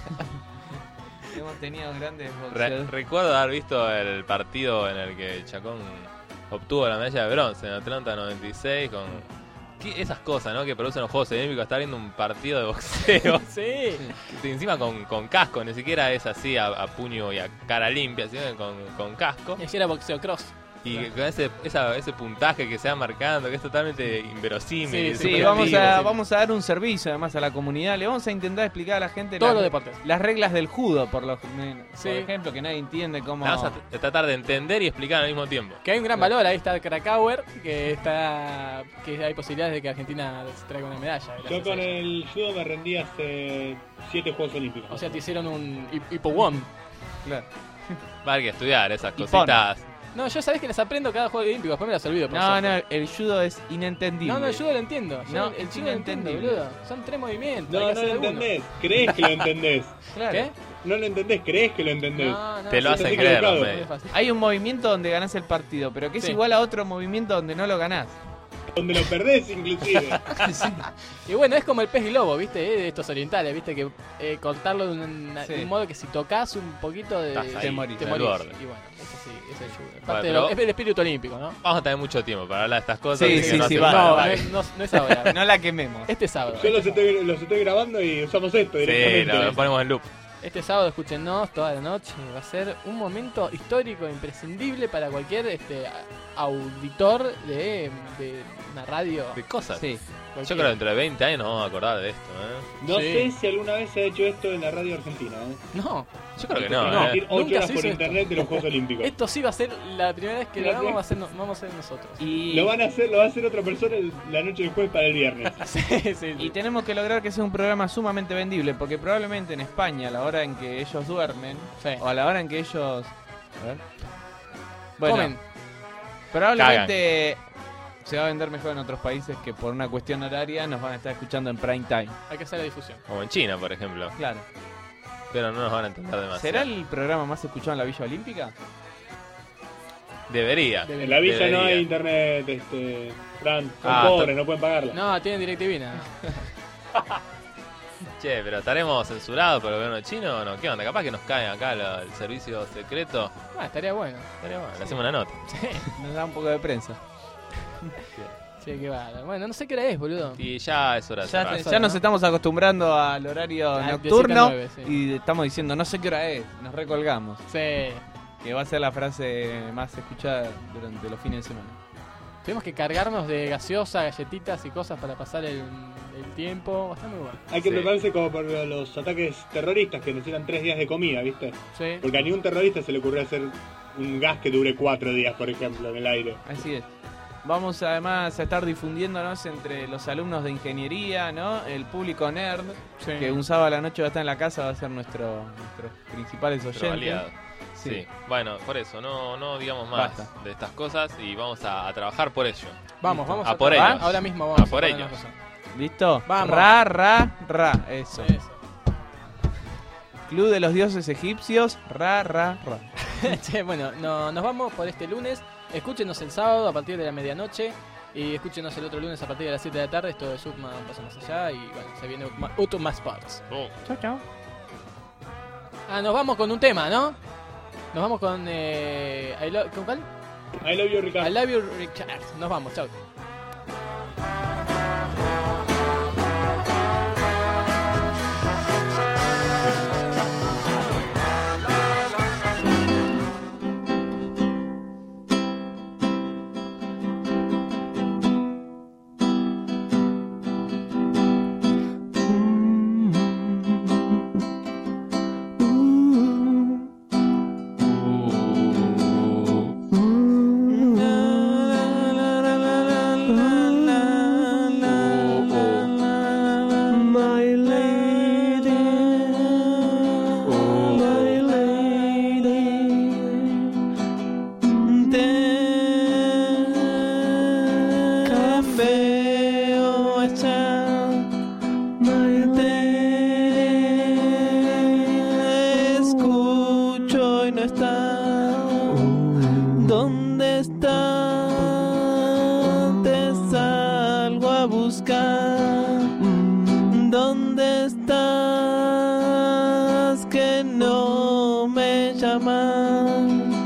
Hemos tenido grandes Re- boxeadores. recuerdo haber visto el partido en el que Chacón obtuvo la medalla de bronce en Atlanta noventa y seis con ¿qué? Esas cosas, ¿no? Que producen los Juegos Olímpicos, estar viendo un partido de boxeo. Sí. Y encima con, con casco, ni siquiera es así a, a puño y a cara limpia, sino que con, con casco. Y así era boxeo cross. Y con ese, esa- ese puntaje que se va marcando, que es totalmente inverosímil. Sí, y Sí, súper vamos antiguo. a, vamos a dar un servicio además a la comunidad. Le vamos a intentar explicar a la gente Todos las, los deportes. las reglas del judo, por, lo, por Sí. ejemplo, que nadie entiende cómo... Vamos a t- tratar de entender y explicar al mismo tiempo. Que hay un gran valor, ahí está Krakauer, que está que hay posibilidades de que Argentina se traiga una medalla. Yo gracias a con eso. el judo me rendí hace siete Juegos Olímpicos. O sea, te hicieron un hip- hipowon. Claro. Va a haber que estudiar esas Y cositas. No, yo sabés que les aprendo cada juego olímpico, después me las olvido. por No, suerte. no, el judo es inentendible. No, no, el judo lo entiendo. Yo No, el es judo lo entiendo, inentendible. boludo. Son tres movimientos. hay No, que no hacer lo alguno. entendés. Crees que lo entendés. Claro. ¿Qué? No lo entendés, crees que lo entendés. No, no, Te lo sí, hacen estás creer los equivocado. medios. es fácil. Hay un movimiento donde ganás el partido, pero que es Sí. igual a otro movimiento donde no lo ganás. donde lo perdés inclusive. Sí. Y bueno, es como el pez globo, ¿viste? Eh, de estos orientales, ¿viste? Que eh, cortarlo de un, Sí. de un modo que si tocas un poquito de... Estás ahí, te morís. te en el morís. borde. Y bueno, eso sí, eso ayuda. Bueno, Parte de pero- lo- es el espíritu olímpico, ¿no? Vamos a tener mucho tiempo para hablar de estas cosas. Sí, así que sí, no sí, hace va, falta. No, va. no, es- no, no es ahora. No la quememos. Este sábado. Yo los estoy, los estoy grabando y usamos esto Sí, directamente. lo, lo ponemos en loop. Este sábado, escúchenos toda la noche. Va a ser un momento histórico, imprescindible para cualquier este, a- auditor de, de una radio. De cosas. Sí. Yo creo que dentro de veinte años nos vamos a acordar de esto, ¿eh? No Sí. sé si alguna vez se ha hecho esto en la radio argentina. ¿eh? No, Yo creo que no, Tenemos que ¿eh? ir ocho Nunca horas se por hizo internet de los Juegos Olímpicos. esto sí va a ser la primera vez que lo La hagamos, primera- va a ser, no- vamos a ser nosotros. Y, Lo van a hacer, lo va a hacer otra persona el- la noche del jueves para el viernes. Sí, sí, sí. y tenemos que lograr que sea un programa sumamente vendible, porque probablemente en España, a la hora en que ellos duermen, Sí. o a la hora en que ellos... A ver. Bueno, Comen. probablemente se va a vender mejor en otros países que por una cuestión horaria nos van a estar escuchando en prime time. Hay que hacer la difusión. Como en China, por ejemplo. Claro. Pero no nos van a entender demasiado. ¿Será el programa más escuchado en la Villa Olímpica? Debería. Debe- En la villa no Debería. hay internet, este, Fran, son Ah, pobres, to- no pueden pagarla. No, tienen DirecTV nada. Che, pero ¿estaremos censurados por el gobierno chino o no? ¿Qué onda? Capaz que nos cae acá lo- el servicio secreto. Ah, estaría bueno. Estaría bueno, le hacemos una nota. Sí, Nos da un poco de prensa. sí, qué bárbaro. Bueno, no sé qué hora es, boludo. Y ya es hora de Ya, cerrar. eso, ya ¿no? nos estamos acostumbrando al horario Ah, de nocturno siete a nueve, sí. y estamos diciendo no sé qué hora es, nos recolgamos. Sí. Que va a ser la frase más escuchada durante los fines de semana. Tenemos que cargarnos de gaseosa, galletitas y cosas para pasar el, el tiempo. Está muy bueno. Hay que Sí. prepararse como por los ataques terroristas que necesitan tres días de comida, ¿viste? Sí. Porque a ningún terrorista se le ocurrió hacer un gas que dure cuatro días, por ejemplo, en el aire. Así es. Vamos además a estar difundiéndonos entre los alumnos de ingeniería, ¿no? El público nerd, Sí. que un sábado a la noche va a estar en la casa, va a ser nuestro, nuestros principales Nuestro oyentes. aliado. Sí. Sí. Bueno, por eso, no, no digamos más Basta. de estas cosas y vamos a, a trabajar por ello. Vamos, vamos A por trabajar. ellos. Ahora mismo vamos A por ponernos ellos. razón. ¿Listo? Vamos. Ra, ra, ra. Eso. Eso. Club de los dioses egipcios. Ra, ra, ra. Che, bueno, no, nos vamos por este lunes. Escúchenos el sábado a partir de la medianoche. Y escúchenos el otro lunes a partir de las siete de la tarde. Esto de Subma pasa más allá. Y bueno, se viene Ultima Sparks. Oh. Chau, chau. Ah, nos vamos con un tema, ¿no? Nos vamos con. Eh, I lo- ¿Con cuál? I love you, Ricardo. I love you, Richard. Nos vamos, chau. My lady, my lady, de café o está, te escucho y no está. ¿Dónde está? Te salgo a buscar. ¿Dónde estás? Que no me llamas.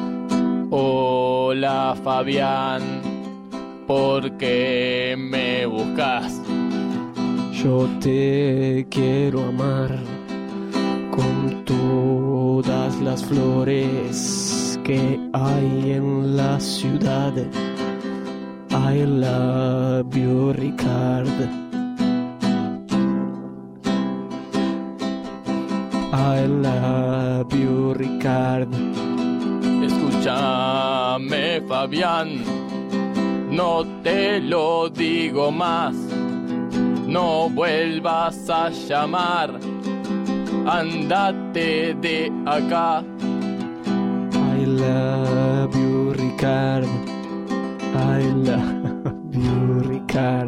Hola, Fabián. ¿Por qué me buscas? Yo te quiero amar con todas las flores que hay en la ciudad. I love you, Ricard. I love you, Ricard. Escúchame, Fabián. No te lo digo más. No vuelvas a llamar. Andate de acá. I love you, Ricard. I love you, Ricard.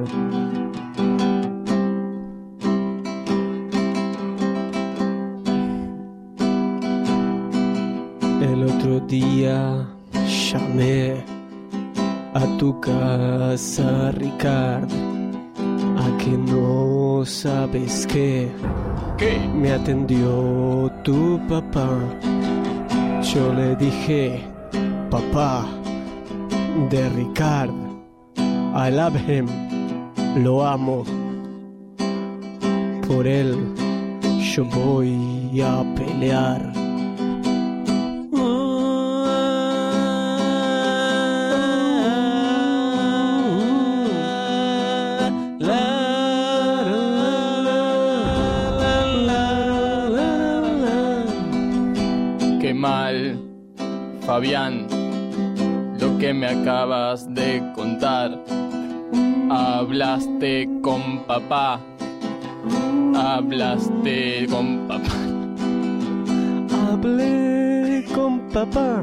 El otro día llamé a tu casa, Ricardo. A que no sabes que ¿Qué? me atendió tu papá. Yo le dije, papá de Ricardo, I love him, lo amo. Por él yo voy a pelear. Qué mal, Fabián, lo que me acabas de contar. Hablaste con papá. Hablaste con papá. Hablé con papá,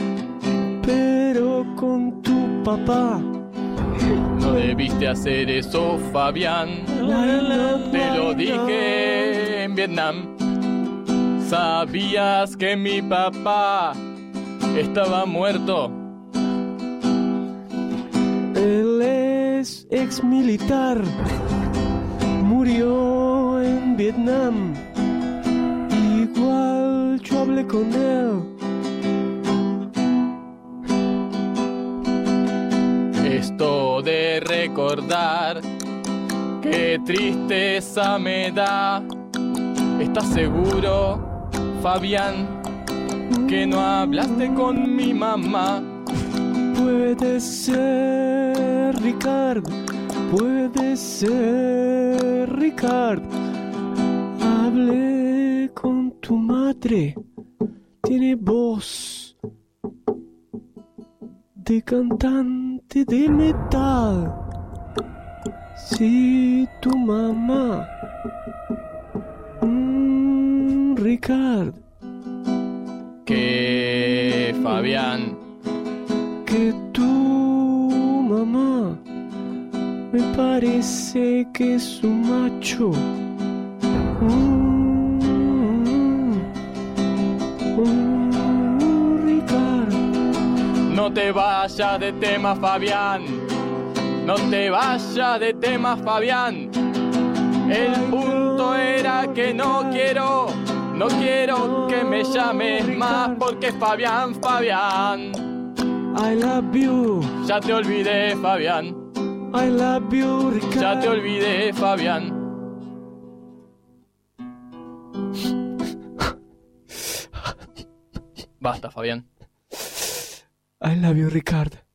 pero con tu papá. No debiste hacer eso, Fabián. Te lo dije en Vietnam. ¿Sabías que mi papá estaba muerto? Él es ex militar, murió en Vietnam. Igual yo hablé con él. Esto de recordar, qué tristeza me da. ¿Estás seguro, Fabián, que no hablaste con mi mamá? Puede ser, Ricardo, puede ser, Ricardo. Hablé con tu madre, tiene voz de cantante de metal. Sí, tu mamá. Mm, Ricardo. Que Fabián. Que tu mamá me parece que es un macho. Mm, mm, Ricardo. No te vayas de tema, Fabián. No te vayas de tema, Fabián. El punto era que no quiero, no quiero que me llames más porque Fabián, Fabián. I love you. Ya te olvidé, Fabián. I love you, Ricardo. Ya te olvidé, Fabián. Basta, Fabián. I love you, Ricardo.